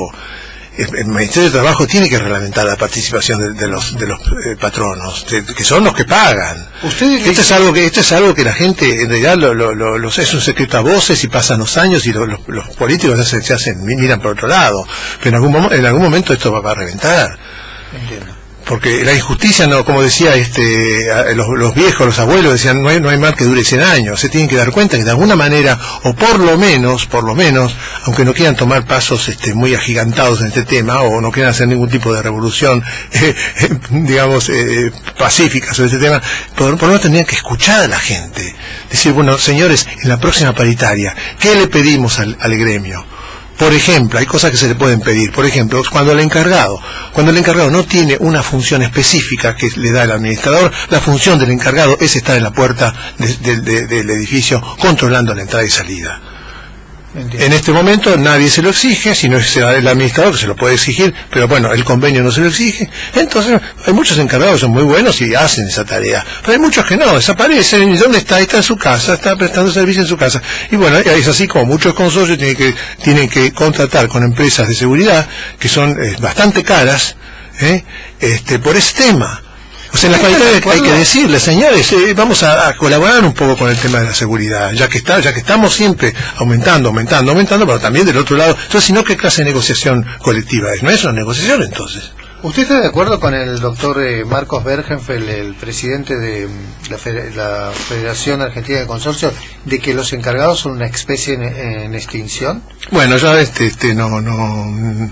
El Ministerio de Trabajo tiene que reglamentar la participación de, de los de los eh, patronos, de, que son los que pagan. Ustedes esto es algo que esto es algo que la gente en realidad lo, lo, lo, lo, es un secreto a voces y pasan los años y lo, lo, los políticos se hacen, se hacen miran por otro lado, pero en algún en algún momento esto va, va a reventar. Entiendo. Porque la injusticia, no, como decía este los, los viejos, los abuelos decían, no hay, no hay mal que dure cien años. Se tienen que dar cuenta que de alguna manera, o por lo menos, por lo menos, aunque no quieran tomar pasos este, muy agigantados en este tema, o no quieran hacer ningún tipo de revolución, eh, eh, digamos, eh, pacífica sobre este tema, por, por lo menos tendrían que escuchar a la gente. Decir, bueno, señores, en la próxima paritaria, ¿qué le pedimos al, al gremio? Por ejemplo, hay cosas que se le pueden pedir. Por ejemplo, cuando el encargado, cuando el encargado no tiene una función específica que le da el administrador, la función del encargado es estar en la puerta de, de, de, del edificio controlando la entrada y salida. Entiendo. En este momento nadie se lo exige, si no es el administrador que se lo puede exigir, pero bueno, el convenio no se lo exige. Entonces, hay muchos encargados que son muy buenos y hacen esa tarea, pero hay muchos que no, desaparecen. ¿Y dónde está? Está en su casa, está prestando servicio en su casa. Y bueno, es así como muchos consorcios tienen que, tienen que contratar con empresas de seguridad, que son eh, bastante caras, ¿eh? este, por ese tema. O sea, en las paritarias hay que decirle, señores, eh, vamos a, a colaborar un poco con el tema de la seguridad, ya que está, ya que estamos siempre aumentando, aumentando, aumentando, pero también del otro lado. Entonces, si no, ¿qué clase de negociación colectiva es? No es una negociación, entonces. ¿Usted está de acuerdo con el doctor eh, Marcos Bergenfeld, el presidente de la, Fede- la Federación Argentina de Consorcios, de que los encargados son una especie en, en extinción? Bueno, ya este, este, no, no...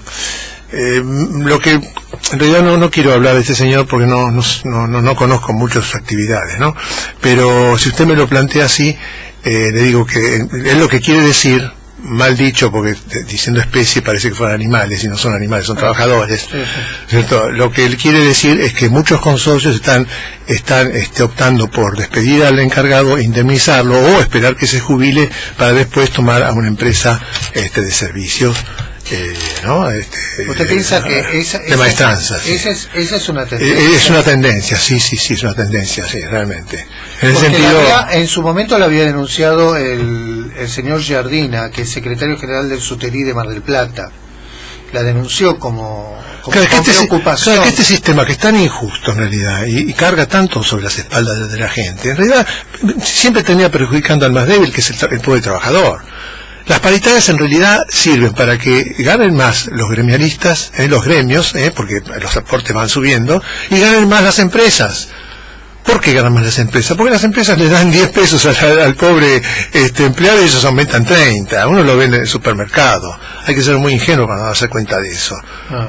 Eh, lo que en realidad no, no quiero hablar de este señor porque no, no, no, no conozco mucho sus actividades, ¿no? Pero si usted me lo plantea así, eh, le digo que es lo que quiere decir, mal dicho, porque diciendo especie parece que fueran animales, y no son animales, son trabajadores, sí, sí. ¿Cierto? Lo que él quiere decir es que muchos consorcios están están este, optando por despedir al encargado, indemnizarlo o esperar que se jubile para después tomar a una empresa este, de servicios. Eh, ¿no? Este, ¿Usted piensa que esa, de maestranza? Sí. Esa, es, esa es una tendencia? Es una tendencia, sí, sí, sí, es una tendencia, sí, realmente. En el Porque sentido... había, en su momento lo había denunciado el, el señor Giardina, que es secretario general del Suterí de Mar del Plata. La denunció como, como claro, que este, preocupación. Claro, que este sistema que es tan injusto en realidad y, y carga tanto sobre las espaldas de, de la gente, en realidad siempre termina perjudicando al más débil, que es el, el pobre trabajador. Las paritarias en realidad sirven para que ganen más los gremialistas, eh, los gremios, eh, porque los aportes van subiendo, y ganen más las empresas. ¿Por qué ganan más las empresas? Porque las empresas le dan diez pesos al, al pobre este, empleado y ellos aumentan treinta. Uno lo ve en el supermercado. Hay que ser muy ingenuo para darse cuenta de eso. Ah,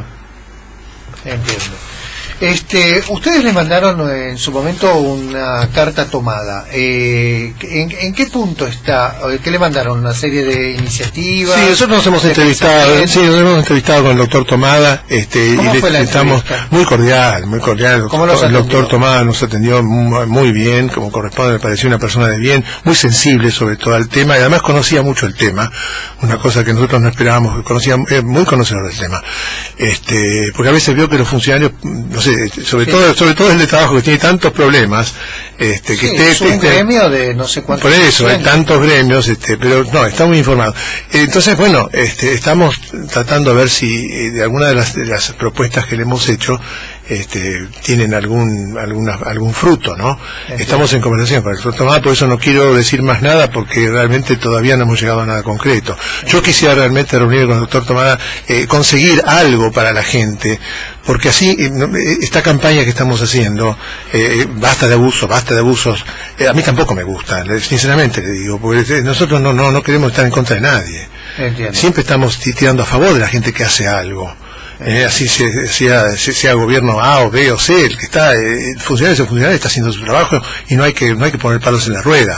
entiendo. Este, ustedes le mandaron en su momento una carta tomada. Eh, ¿en, ¿En qué punto está? ¿Qué le mandaron? ¿Una serie de iniciativas? Sí, nosotros nos hemos entrevistado, sí, nos hemos entrevistado con el doctor Tomada, este, ¿Cómo y fue le la estamos entrevista? muy cordial, muy cordial. ¿Cómo los El atendió? doctor Tomada nos atendió muy, muy bien, como corresponde, me pareció una persona de bien, muy sensible sobre todo al tema, y además conocía mucho el tema, una cosa que nosotros no esperábamos, conocía, eh, muy conocedor del tema. Este, porque a veces veo que los funcionarios, no sé, sobre Sí. todo sobre todo el de trabajo que tiene tantos problemas, este, que Sí, esté, es un este, gremio de no sé cuántos. por eso hay años. tantos gremios, este, pero no, está muy informado. Entonces, bueno, este, estamos tratando de ver si eh, de alguna de las, de las propuestas que le hemos hecho este, tienen algún alguna, algún fruto, ¿no? Entiendo. Estamos en conversación con el doctor Tomás, por eso no quiero decir más nada porque realmente todavía no hemos llegado a nada concreto. Yo quisiera realmente reunirme con el doctor Tomás, eh, conseguir algo para la gente, porque así eh, no, eh, esta campaña que estamos haciendo, eh, basta de abusos, basta de abusos, eh, a mí tampoco me gusta, le- sinceramente le digo, porque eh, nosotros no, no, no queremos estar en contra de nadie. Entiendo. Siempre estamos ti- tirando a favor de la gente que hace algo. Eh, así se- sea, se- sea gobierno A o B o C, el que está, eh, el funcionario ese funcionario está haciendo su trabajo y no hay que no hay que poner palos en la rueda.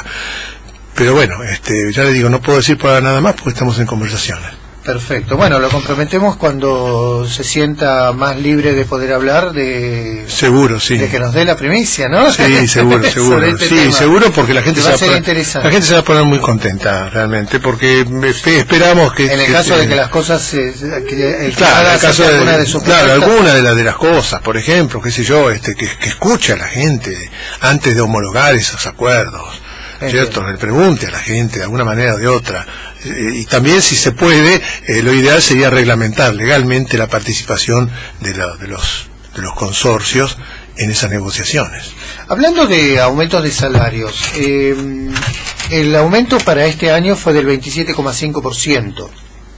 Pero bueno, este, ya le digo, no puedo decir por ahora nada más porque estamos en conversaciones. Perfecto. Bueno, lo comprometemos cuando se sienta más libre de poder hablar de, Seguro, sí. de que nos dé la primicia, ¿no? Sí, seguro, Sobre seguro. este Sí, tema. seguro porque la gente Que va a se ser poner- interesante. la gente se va a poner muy contenta realmente porque espe- esperamos que En el que- caso de que las cosas se, que el que Claro, haga el caso acepte de, alguna de sus claro, propuestas. alguna de, las de las cosas, por ejemplo, qué sé yo, este, que, que escuche a la gente antes de homologar esos acuerdos, ¿cierto? Le pregunte a la gente de alguna manera o de otra. Eh, y también, si se puede, eh, lo ideal sería reglamentar legalmente la participación de, la- de los de los consorcios en esas negociaciones. Hablando de aumentos de salarios, eh, el aumento para este año fue del veintisiete coma cinco por ciento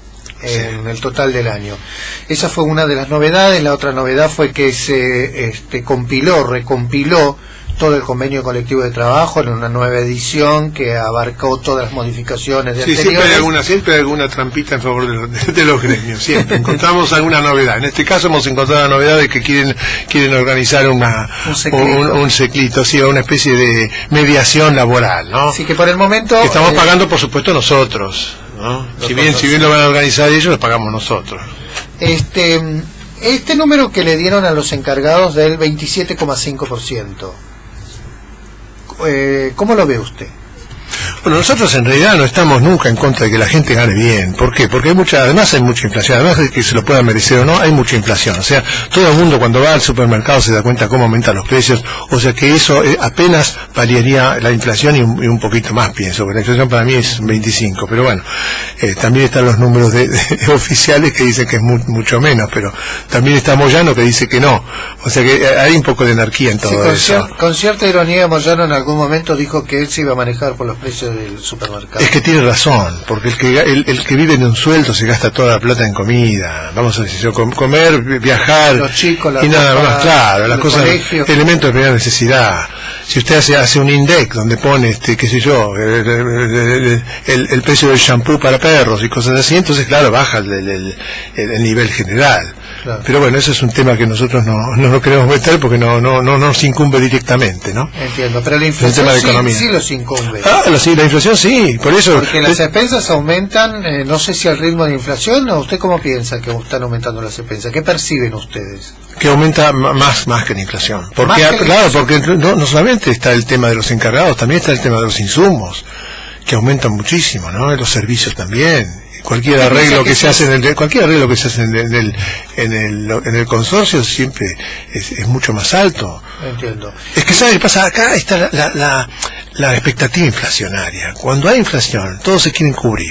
en el total del año. Esa fue una de las novedades. La otra novedad fue que se este, compiló, recompiló todo el convenio colectivo de trabajo en una nueva edición que abarcó todas las modificaciones de Sí, siempre anteriores. hay alguna, siempre hay alguna trampita en favor de los, de, de los gremios, siempre encontramos alguna novedad. En este caso hemos encontrado la novedad de que quieren quieren organizar una Un ciclito. un, un ciclito, sí, una especie de mediación laboral, ¿no? Así que por el momento... Que estamos eh, pagando, por supuesto, nosotros, ¿no? Si bien, Nosotros, si bien sí. lo van a organizar ellos, lo pagamos nosotros. Este, este número que le dieron a los encargados del veintisiete coma cinco por ciento, eh, ¿cómo lo ve usted? Bueno, nosotros en realidad no estamos nunca en contra de que la gente gane bien. ¿Por qué? Porque hay mucha, además hay mucha inflación, además de que se lo pueda merecer o no, hay mucha inflación. O sea, todo el mundo cuando va al supermercado se da cuenta cómo aumentan los precios, o sea que eso eh, apenas paliaría la inflación y un, y un poquito más, pienso, porque la inflación para mí es veinticinco, pero bueno, eh, también están los números de, de oficiales que dicen que es mu- mucho menos, pero también está Moyano que dice que no. O sea que eh, hay un poco de anarquía en todo Sí, con, eso. cier- con cierta ironía, Moyano en algún momento dijo que él se iba a manejar por los precios del supermercado. Es que tiene razón, porque el que el, el que vive de un sueldo se gasta toda la plata en comida. Vamos a decir, yo, com- comer, vi- viajar Los chicos, la y nada ropa, más, claro, las el cosas, colegio. elementos de primera necesidad. Si usted hace, hace un index donde pone, este, qué sé yo, el, el- el- el precio del shampoo para perros y cosas así, entonces claro, baja el, el- el- el nivel general. Claro. Pero bueno, eso es un tema que nosotros no, no lo queremos meter porque no, no, no nos incumbe directamente, ¿no? Entiendo, pero la Es un inflación tema de sí, economía. sí los incumbe. Ah, la, sí, la inflación sí, por eso. Porque las es- expensas aumentan, eh, no sé si al ritmo de inflación, o usted cómo piensa que están aumentando las expensas. ¿Qué perciben ustedes? que aumenta ma- más más que la inflación. Porque, Más que la claro, inflación. porque no, no solamente está el tema de los encargados, también está el tema de los insumos, que aumentan muchísimo, ¿no? Y los servicios también. Cualquier ¿Usted piensa arreglo que que se sí? hace en el, cualquier arreglo que se hace en el, en el, en el, en el consorcio siempre es, es mucho más alto. Entiendo. Es que, ¿sabe qué pasa? Acá está la, la, la, la expectativa inflacionaria. Cuando hay inflación, todos se quieren cubrir.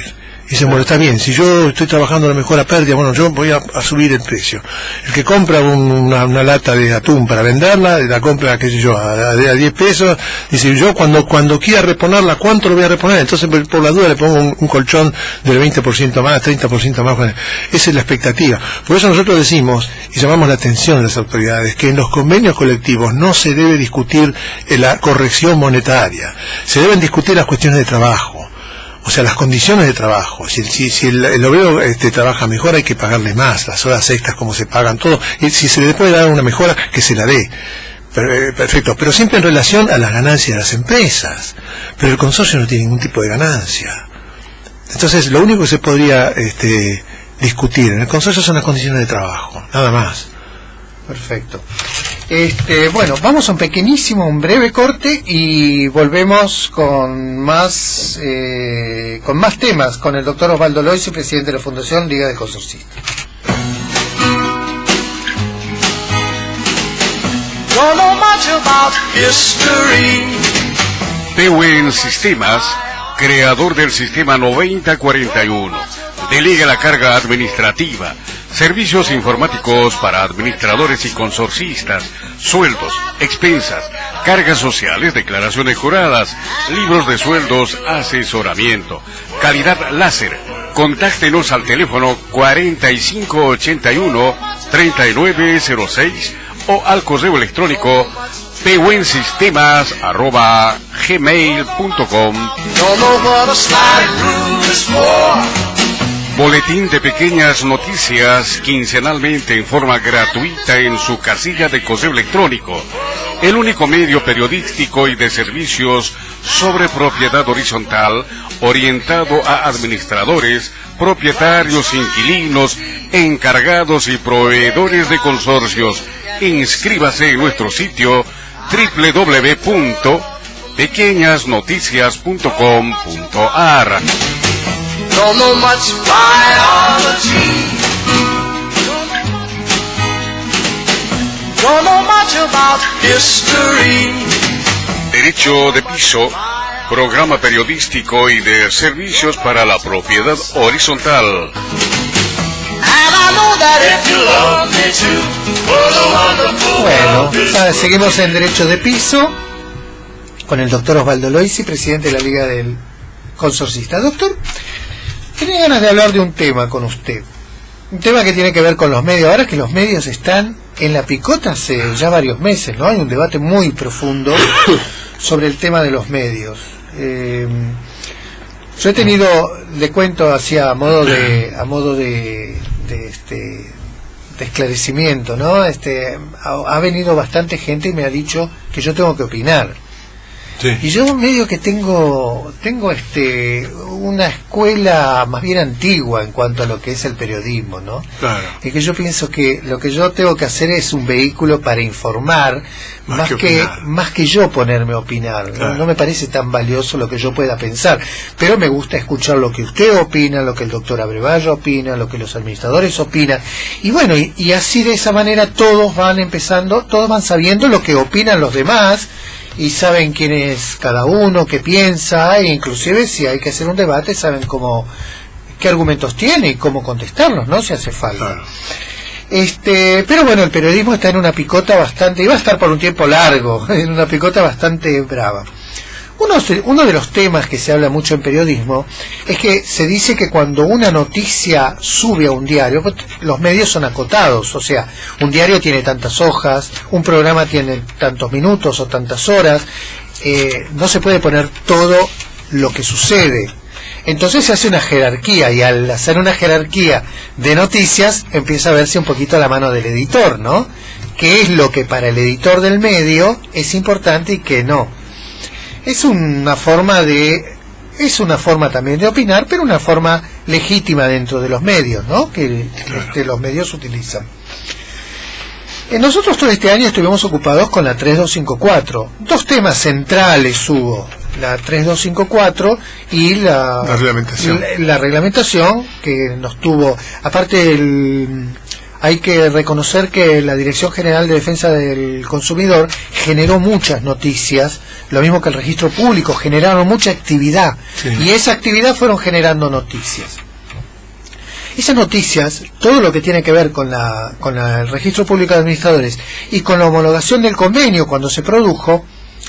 Y dicen, bueno, está bien, si yo estoy trabajando a lo mejor a pérdida, bueno, yo voy a, a subir el precio. El que compra un, una, una lata de atún para venderla, la compra, qué sé yo, a, a diez pesos, dice, yo cuando cuando quiera reponerla, ¿cuánto lo voy a reponer? Entonces, por, por la duda, le pongo un, un colchón del veinte por ciento más, treinta por ciento más. Bueno, esa es la expectativa. Por eso nosotros decimos, y llamamos la atención de las autoridades, que en los convenios colectivos no se debe discutir la corrección monetaria, se deben discutir las cuestiones de trabajo. O sea, las condiciones de trabajo. Si, si, si el, el obrero este, trabaja mejor, hay que pagarle más, las horas extras, cómo se pagan, todo. Y si se le puede dar una mejora, que se la dé. Perfecto, pero siempre en relación a las ganancias de las empresas. Pero el consorcio no tiene ningún tipo de ganancia. Entonces, lo único que se podría este, discutir en el consorcio son las condiciones de trabajo, nada más. Perfecto. Este, bueno, vamos a un pequeñísimo, un breve corte y volvemos con más eh, con más temas con el doctor Osvaldo Loisi, presidente de la Fundación Liga de Consorcistas. Pewen Sistemas, creador del sistema noventa cuarenta y uno, delega la carga administrativa, servicios informáticos para administradores y consorcistas, sueldos, expensas, cargas sociales, declaraciones juradas, libros de sueldos, asesoramiento, calidad láser. Contáctenos al teléfono cuarenta y cinco ochenta y uno treinta y nueve cero seis o al correo electrónico pewensistemas arroba gmail punto com. Boletín de pequeñas noticias quincenalmente en forma gratuita en su casilla de correo electrónico. El único medio periodístico y de servicios sobre propiedad horizontal orientado a administradores, propietarios, inquilinos, encargados y proveedores de consorcios. Inscríbase en nuestro sitio doble u doble u doble u punto pequeñas noticias punto com punto a r. Don't know much biology. Don't know much about history. Derecho de piso, programa periodístico y de servicios para la propiedad horizontal. Bueno, ah, seguimos en Derecho de Piso con el doctor Osvaldo Loisi, presidente de la Liga del Consorcista. Doctor, tenía ganas de hablar de un tema con usted, un tema que tiene que ver con los medios. Ahora que los medios están en la picota hace ya varios meses, ¿no? Hay un debate muy profundo sobre el tema de los medios. Eh, yo he tenido, le cuento así a modo de, a modo de, de este, de esclarecimiento, ¿no? Este, ha, ha venido bastante gente y me ha dicho que yo tengo que opinar. Sí. Y yo medio que tengo tengo este una escuela más bien antigua en cuanto a lo que es el periodismo, ¿no? Claro. Y que yo pienso que lo que yo tengo que hacer es un vehículo para informar, más, más que, que más que yo ponerme a opinar. Claro. ¿no? no me parece tan valioso lo que yo pueda pensar, pero me gusta escuchar lo que usted opina, lo que el doctor Abrevallo opina, lo que los administradores opinan. Y bueno, y, y así de esa manera todos van empezando, todos van sabiendo lo que opinan los demás, y saben quién es cada uno, qué piensa, e inclusive si hay que hacer un debate saben cómo, qué argumentos tiene y cómo contestarlos, ¿no? Si hace falta. Claro. Este, pero bueno, el periodismo está en una picota bastante, y va a estar por un tiempo largo, en una picota bastante brava. Uno, uno de los temas que se habla mucho en periodismo es que se dice que cuando una noticia sube a un diario, los medios son acotados, o sea, un diario tiene tantas hojas, un programa tiene tantos minutos o tantas horas, eh, no se puede poner todo lo que sucede. Entonces se hace una jerarquía, y al hacer una jerarquía de noticias empieza a verse un poquito a la mano del editor, ¿no? ¿Qué es lo que para el editor del medio es importante y qué no? Es una forma de, es una forma también de opinar, pero una forma legítima dentro de los medios, ¿no? Que, claro. que los medios utilizan. Eh, nosotros todo este año estuvimos ocupados con la tres dos cinco cuatro. Dos temas centrales hubo, la tres dos cinco cuatro y la, la reglamentación. La, la reglamentación que nos tuvo, aparte el, hay que reconocer que la Dirección General de Defensa del Consumidor generó muchas noticias, lo mismo que el registro público, generaron mucha actividad, sí. Y esa actividad fueron generando noticias. Esas noticias, todo lo que tiene que ver con la con la, el registro público de administradores y con la homologación del convenio cuando se produjo,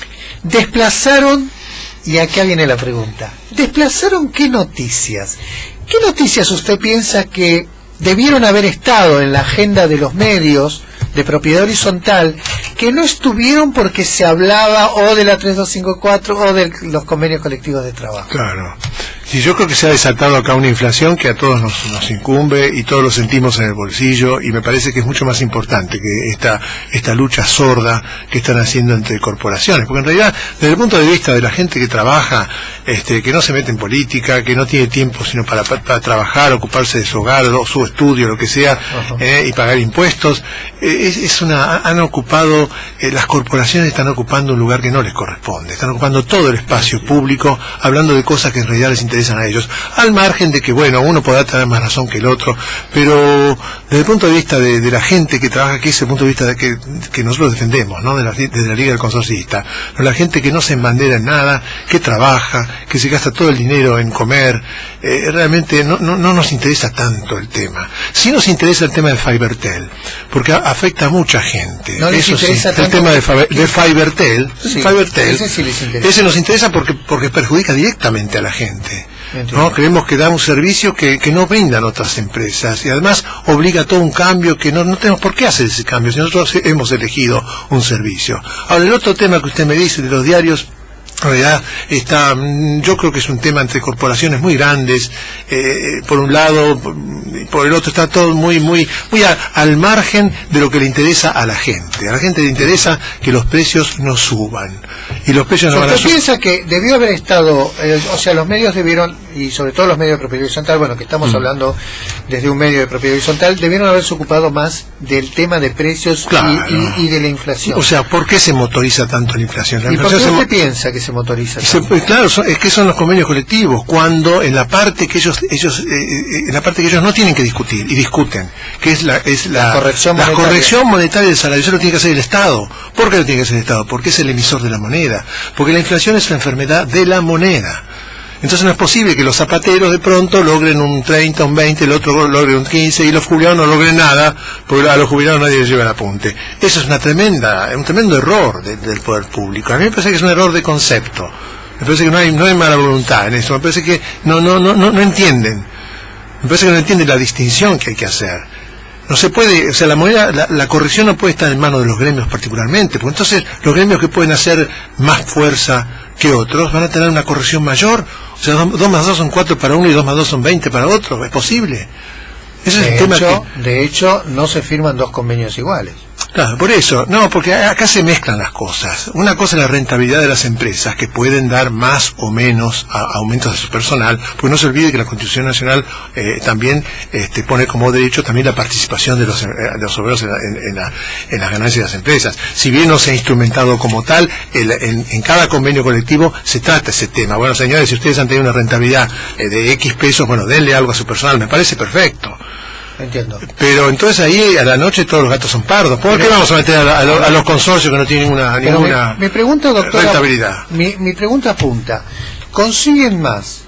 desplazaron, y acá viene la pregunta, ¿desplazaron qué noticias? ¿Qué noticias usted piensa que debieron haber estado en la agenda de los medios de propiedad horizontal que no estuvieron porque se hablaba o de la tres dos cinco cuatro o de los convenios colectivos de trabajo? Claro. Sí, yo creo que se ha desatado acá una inflación que a todos nos, nos incumbe y todos lo sentimos en el bolsillo, y me parece que es mucho más importante que esta esta lucha sorda que están haciendo entre corporaciones, porque en realidad desde el punto de vista de la gente que trabaja, este, que no se mete en política, que no tiene tiempo sino para, para, para trabajar, ocuparse de su hogar o su estudio, lo que sea, eh, y pagar impuestos, eh, es, es una han ocupado, eh, las corporaciones están ocupando un lugar que no les corresponde, están ocupando todo el espacio público, hablando de cosas que en realidad les interesan a ellos, al margen de que, bueno, uno podrá tener más razón que el otro, pero desde el punto de vista de, de la gente que trabaja aquí, es el punto de vista de que, que nosotros defendemos, ¿no? De la, de la Liga del Consorcista, ¿no? La gente que no se embandera en nada, que trabaja, que se gasta todo el dinero en comer, eh, realmente no, no, no nos interesa tanto el tema. Sí nos interesa el tema de Fibertel, porque a, afecta a mucha gente. No les Eso interesa sí, tanto el tema de, Faber, de Fibertel, sí, Fibertel, ese sí les interesa. Ese nos interesa porque, porque perjudica directamente a la gente. ¿No? Creemos que da un servicio que, que no brindan otras empresas, y además obliga a todo un cambio que no, no tenemos por qué hacer ese cambio si nosotros hemos elegido un servicio. Ahora, el otro tema que usted me dice de los diarios, en realidad está, yo creo que es un tema entre corporaciones muy grandes, eh, por un lado, por, por el otro está todo muy muy muy a, al margen de lo que le interesa a la gente. A la gente le interesa que los precios no suban, y los precios no van a subir. ¿Usted piensa que debió haber estado, eh, o sea, los medios debieron, y sobre todo los medios de propiedad horizontal, bueno, que estamos mm. hablando desde un medio de propiedad horizontal, debieron haberse ocupado más del tema de precios, claro, y, y, y de la inflación? O sea, ¿por qué se motoriza tanto la inflación? La ¿Y inflación por qué se usted piensa que se motoriza? Se, pues, claro, son, es que son los convenios colectivos, cuando en la parte que ellos ellos eh, en la parte que ellos no tienen que discutir y discuten, que es la es la, la corrección la monetaria. corrección monetaria del salario, eso lo tiene que hacer el Estado. ¿Por qué lo tiene que hacer el Estado? Porque es el emisor de la moneda, porque la inflación es la enfermedad de la moneda. Entonces no es posible que los zapateros de pronto logren un treinta, un veinte, el otro logre un quince y los jubilados no logren nada, porque a los jubilados nadie les lleva el apunte. Eso es una tremenda, un tremendo error de, del poder público. A mí me parece que es un error de concepto. Me parece que no hay no hay mala voluntad en eso. Me parece que no no no no, no entienden. Me parece que no entienden la distinción que hay que hacer. No se puede, o sea, la moneda, la, la corrección no puede estar en manos de los gremios particularmente, porque entonces los gremios que pueden hacer más fuerza que otros van a tener una corrección mayor. O sea, dos más dos son cuatro para uno y dos más dos son veinte para otro. Es posible. Ese es el tema que... De hecho, no se firman dos convenios iguales. Claro, por eso, no, porque acá se mezclan las cosas. Una cosa es la rentabilidad de las empresas, que pueden dar más o menos a, aumentos de su personal, porque no se olvide que la Constitución Nacional eh, también este, pone como derecho también la participación de los, de los obreros en, la, en, en, la, en las ganancias de las empresas. Si bien no se ha instrumentado como tal, el, en, en cada convenio colectivo se trata ese tema. Bueno, señores, si ustedes han tenido una rentabilidad eh, de X pesos, bueno, denle algo a su personal, me parece perfecto. Entiendo. Pero entonces ahí a la noche todos los gatos son pardos. ¿Por qué vamos a meter a, a, lo, a los consorcios que no tienen ninguna, ninguna mi, mi pregunta, doctora, rentabilidad? Mi, mi pregunta apunta, ¿consiguen más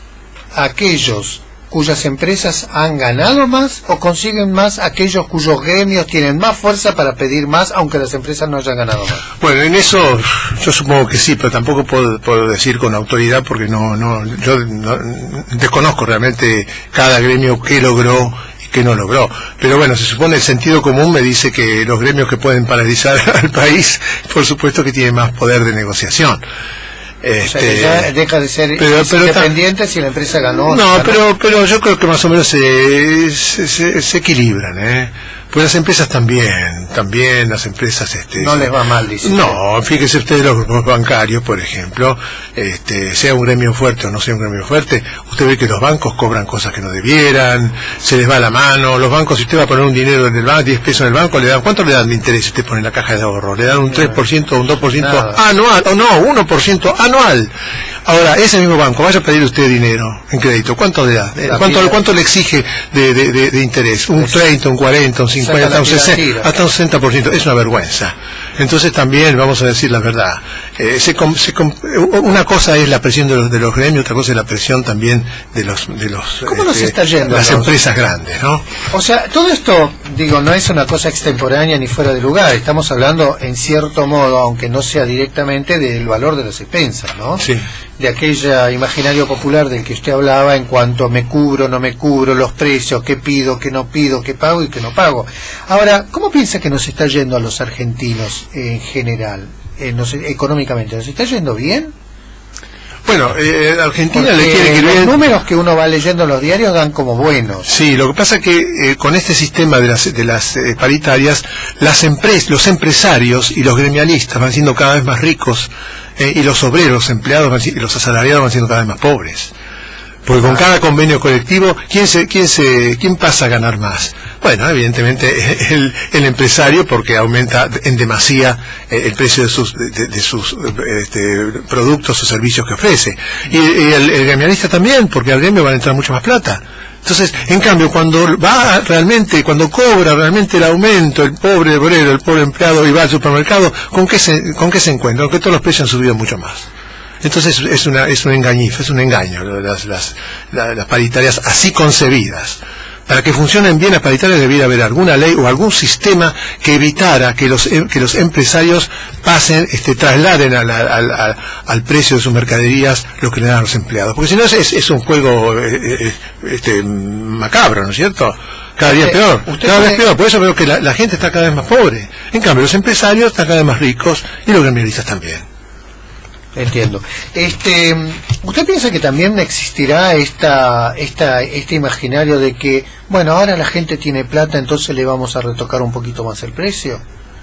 aquellos cuyas empresas han ganado más o consiguen más aquellos cuyos gremios tienen más fuerza para pedir más aunque las empresas no hayan ganado más? Bueno, en eso yo supongo que sí, pero tampoco puedo, puedo decir con autoridad porque no, no, yo no, desconozco realmente cada gremio qué logró que no logró, pero bueno, se supone el sentido común me dice que los gremios que pueden paralizar al país, por supuesto que tienen más poder de negociación. Este, o sea, que ya deja de ser pero, pero independiente si la empresa ganó. No, ganó. pero pero yo creo que más o menos se, se, se, se equilibran, ¿eh? Pues las empresas también, también las empresas... este no les va mal, dice. No, fíjese ustedes los, los bancarios, por ejemplo, este sea un gremio fuerte o no sea un gremio fuerte, usted ve que los bancos cobran cosas que no debieran, se les va la mano, los bancos, si usted va a poner un dinero en el banco, diez pesos en el banco, le dan, ¿cuánto le dan de interés si usted pone en la caja de ahorro? Le dan un tres por ciento o un dos por ciento Nada. anual, o no, uno por ciento anual. Ahora, ese mismo banco, vaya a pedir usted dinero en crédito, ¿cuánto le da? ¿Cuánto, cuánto le exige de, de, de, de interés? ¿Un treinta, un cuarenta, un cincuenta, hasta un sesenta, hasta un sesenta por ciento? Es una vergüenza. Entonces también, vamos a decir la verdad, eh, se, se, una cosa es la presión de los, de los gremios, otra cosa es la presión también de los... De los ¿Cómo nos este, está yendo? Las ¿no? empresas grandes, ¿no? O sea, todo esto, digo, no es una cosa extemporánea ni fuera de lugar. Estamos hablando, en cierto modo, aunque no sea directamente, del valor de las expensas, ¿no? Sí. De aquella imaginario popular del que usted hablaba en cuanto me cubro, no me cubro, los precios, qué pido, qué no pido, qué pago y qué no pago. Ahora, ¿cómo piensa que nos está yendo a los argentinos en general, eh, nos, económicamente? ¿Nos está yendo bien? Bueno, eh, Argentina Porque le quiere que los bien... números que uno va leyendo en los diarios dan como buenos. Sí, lo que pasa es que eh, con este sistema de las, de las eh, paritarias, las empres, los empresarios y los gremialistas van siendo cada vez más ricos, eh, y los obreros, los empleados van, y los asalariados van siendo cada vez más pobres. Porque con cada convenio colectivo, ¿quién se, quién se, quién pasa a ganar más? Bueno, evidentemente el, el empresario, porque aumenta en demasía eh, el precio de sus, de, de sus este, productos o servicios que ofrece. Y, y el, el gremialista también, porque al gremio van a entrar mucho más plata. Entonces, en cambio, cuando va realmente, cuando cobra realmente el aumento, el pobre obrero, el pobre empleado y va al supermercado, ¿con qué se, con qué se encuentra? Con que todos los precios han subido mucho más. Entonces es una es un engañife, es un engaño las, las, las, las paritarias así concebidas. Para que funcionen bien las paritarias debiera haber alguna ley o algún sistema que evitara que los que los empresarios pasen, este, trasladen al, al, al, al precio de sus mercaderías lo que le dan a los empleados. Porque si no es, es, es un juego eh, este, macabro, ¿no es cierto? Cada día es peor, cada vez peor. Por eso veo que la, la gente está cada vez más pobre. En cambio, los empresarios están cada vez más ricos y los gremialistas también. Entiendo. Este, ¿usted piensa que también existirá esta, esta, este imaginario de que, bueno, ahora la gente tiene plata, entonces le vamos a retocar un poquito más el precio?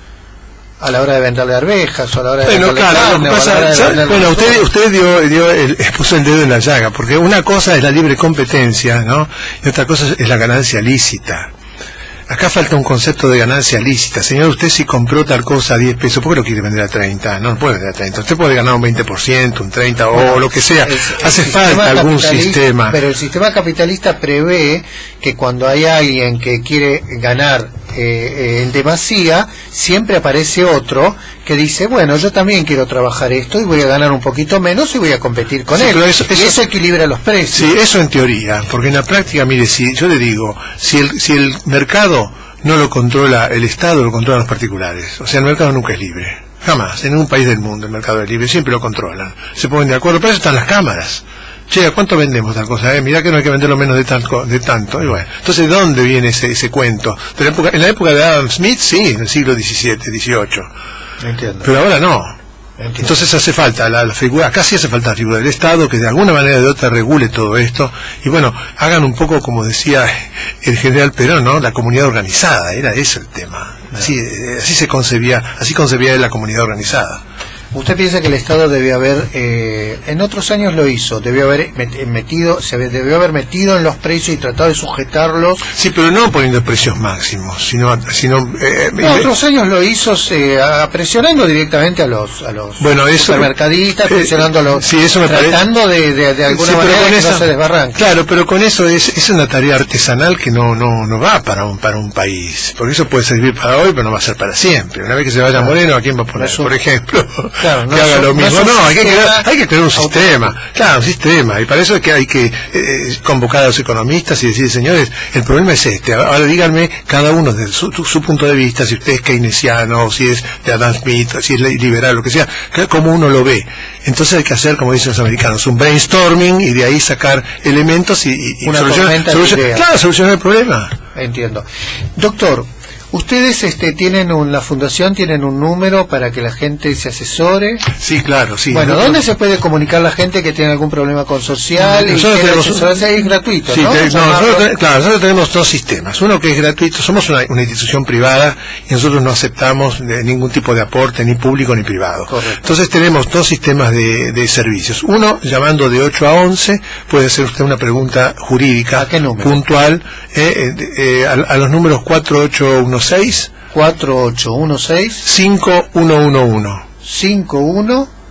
A la hora de venderle arvejas, o a la hora de bueno, venderle claro, carne, pasa, o a la hora de venderle bueno, usted, todo. usted dio, dio el, puso el dedo en la llaga, porque una cosa es la libre competencia, ¿no? Y otra cosa es la ganancia lícita. Acá falta un concepto de ganancia lícita. Señor, usted si compró tal cosa a diez pesos, ¿por qué lo quiere vender a treinta? No, no puede vender a treinta. Usted puede ganar un veinte por ciento, un treinta por ciento, bueno, o lo que sea. El, Hace el falta algún sistema. Pero el sistema capitalista prevé que cuando hay alguien que quiere ganar eh, eh, en demasía, siempre aparece otro que dice, bueno, yo también quiero trabajar esto y voy a ganar un poquito menos y voy a competir con sí, él. Eso, y eso, eso equilibra los precios. Sí, eso en teoría, porque en la práctica, mire, si yo le digo, si el, si el mercado no lo controla el Estado, lo controlan los particulares. O sea, el mercado nunca es libre. Jamás. En ningún país del mundo el mercado es libre. Siempre lo controlan. Se ponen de acuerdo. Para eso están las cámaras. Che, ¿a cuánto vendemos tal cosa? Eh, mirá que no hay que venderlo menos de tanto. De tanto. Y bueno, entonces, ¿de dónde viene ese, ese cuento? De la época, en la época de Adam Smith, sí, en el siglo diecisiete, dieciocho. Entiendo. Pero ahora no. Entiendo. Entonces hace falta la, la figura, casi hace falta la figura del Estado que de alguna manera o de otra regule todo esto y bueno, hagan un poco como decía el general Perón, ¿no? La comunidad organizada, era ese el tema. Así, así se concebía, así concebía la comunidad organizada. ¿Usted piensa que el Estado debió haber, eh, en otros años lo hizo, debió haber metido, se debió haber metido en los precios y tratado de sujetarlos? Sí, pero no poniendo precios máximos, sino, sino eh, en otros años lo hizo eh, presionando directamente a los, a los bueno, eso, supermercadistas, eh, presionando a los, sí, eso me tratando de, de, de alguna sí, manera que esa, no se desbarranque. Claro, pero con eso es, es una tarea artesanal que no, no, no va para un, para un país, porque eso puede servir para hoy, pero no va a ser para siempre. Una vez que se vaya claro. Moreno, ¿a quién va a poner? No, por ejemplo, claro, no que haga lo mismo. No, no, hay que, crear, hay que crear un autónomo. sistema, claro, un sistema, y para eso es que hay que eh, convocar a los economistas y decir, señores, el problema es este, ahora díganme cada uno desde su, su, su punto de vista, si usted es keynesiano, o si es de Adam Smith, si es liberal, lo que sea, cómo uno lo ve. Entonces hay que hacer, como dicen los americanos, un brainstorming y de ahí sacar elementos y, y, y solucionar, solucionar, claro, solucionar el problema. Entiendo. Doctor, ¿ustedes este, tienen un, la fundación tienen un número para que la gente se asesore? Sí, claro, sí. Bueno, ¿dónde se puede comunicar la gente que tiene algún problema con social? No, y nosotros tenemos un... es gratuito, sí, ¿no? Te, no nosotros ten, claro, nosotros tenemos dos sistemas. Uno que es gratuito, somos una, una institución privada y nosotros no aceptamos de ningún tipo de aporte, ni público ni privado. Correcto. Entonces tenemos dos sistemas de, de servicios. Uno, llamando de ocho a once, puede hacer usted una pregunta jurídica ¿A qué número? puntual eh, eh, eh, a, a los números cuatro ocho uno seis cuatro ocho uno seis cinco uno uno uno cinco uno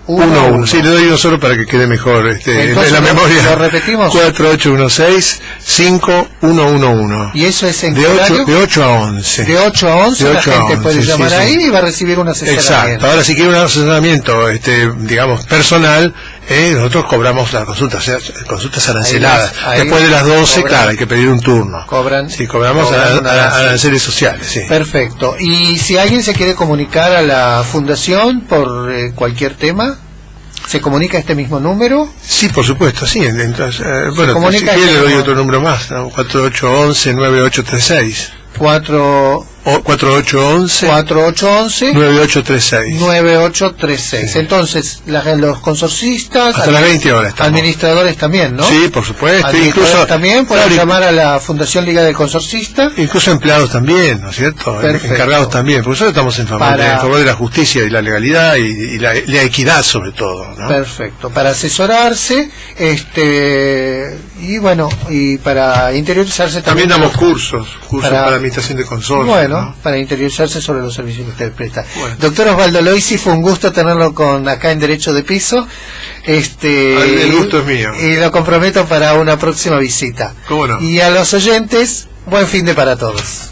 uno uno. Sí, le doy uno solo para que quede mejor este, Entonces, en la ¿lo, memoria. ¿Lo repetimos? cuatro ocho uno seis, cinco uno uno uno. ¿Y eso es en de qué ocho, horario? de ocho a once. De ocho a once De la ocho a gente once, puede sí, llamar sí. ahí y va a recibir un asesoramiento. Exacto. Ahora, si quiere un asesoramiento, este, digamos, personal, eh, nosotros cobramos las consultas, consultas aranceladas. Ahí, ahí Después de las doce, cobran, claro, hay que pedir un turno. Cobran. Sí, cobramos cobran a, a, aranceles sociales, sí. Perfecto. Y si alguien se quiere comunicar a la fundación por eh, cualquier tema, ¿se comunica a este mismo número? Sí, por supuesto, sí. Entonces, eh, bueno, si comunica quiere este le doy número. otro número más, ¿no? cuatro ocho uno uno, nueve ocho tres seis. cuatro O cuatro ocho uno uno, cuatro ocho once nueve ocho tres seis. nueve ocho tres seis. Sí. Entonces, la- los consorcistas, Hasta las veinte horas estamos. administradores también, ¿no? Sí, por supuesto. Administradores Incluso también pueden claro, llamar a la Fundación Liga del Consorcista. Incluso empleados también, ¿no es cierto? Perfecto. Encargados también, porque nosotros estamos en favor, Para- en favor de la justicia y la legalidad y, y la, la equidad sobre todo, ¿no? Perfecto, para asesorarse, este y bueno, y para interiorizarse También también. damos cursos, cursos Para- para, administración de consorcios. Bueno, ¿no? para interiorizarse sobre los servicios que usted presta. Bueno. Doctor Osvaldo Loisi, fue un gusto tenerlo con acá en Derecho de Piso. Este, El- el gusto es mío. Y lo comprometo para una próxima visita. ¿Cómo no? Y a los oyentes, buen fin de para todos.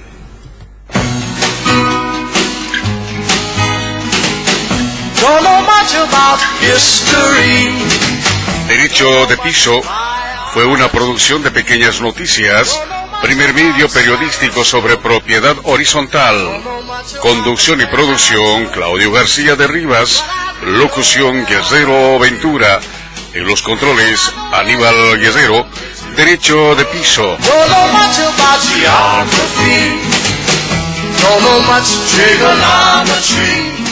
Don't know much about history. Derecho de Piso fue una producción de Pequeñas Noticias, primer medio periodístico sobre propiedad horizontal. Conducción y producción, Claudio García de Rivas. Locución, Guerrero Ventura. En los controles, Aníbal Guerrero. Derecho de Piso. Don't know much about geography. Don't know much trigonometry.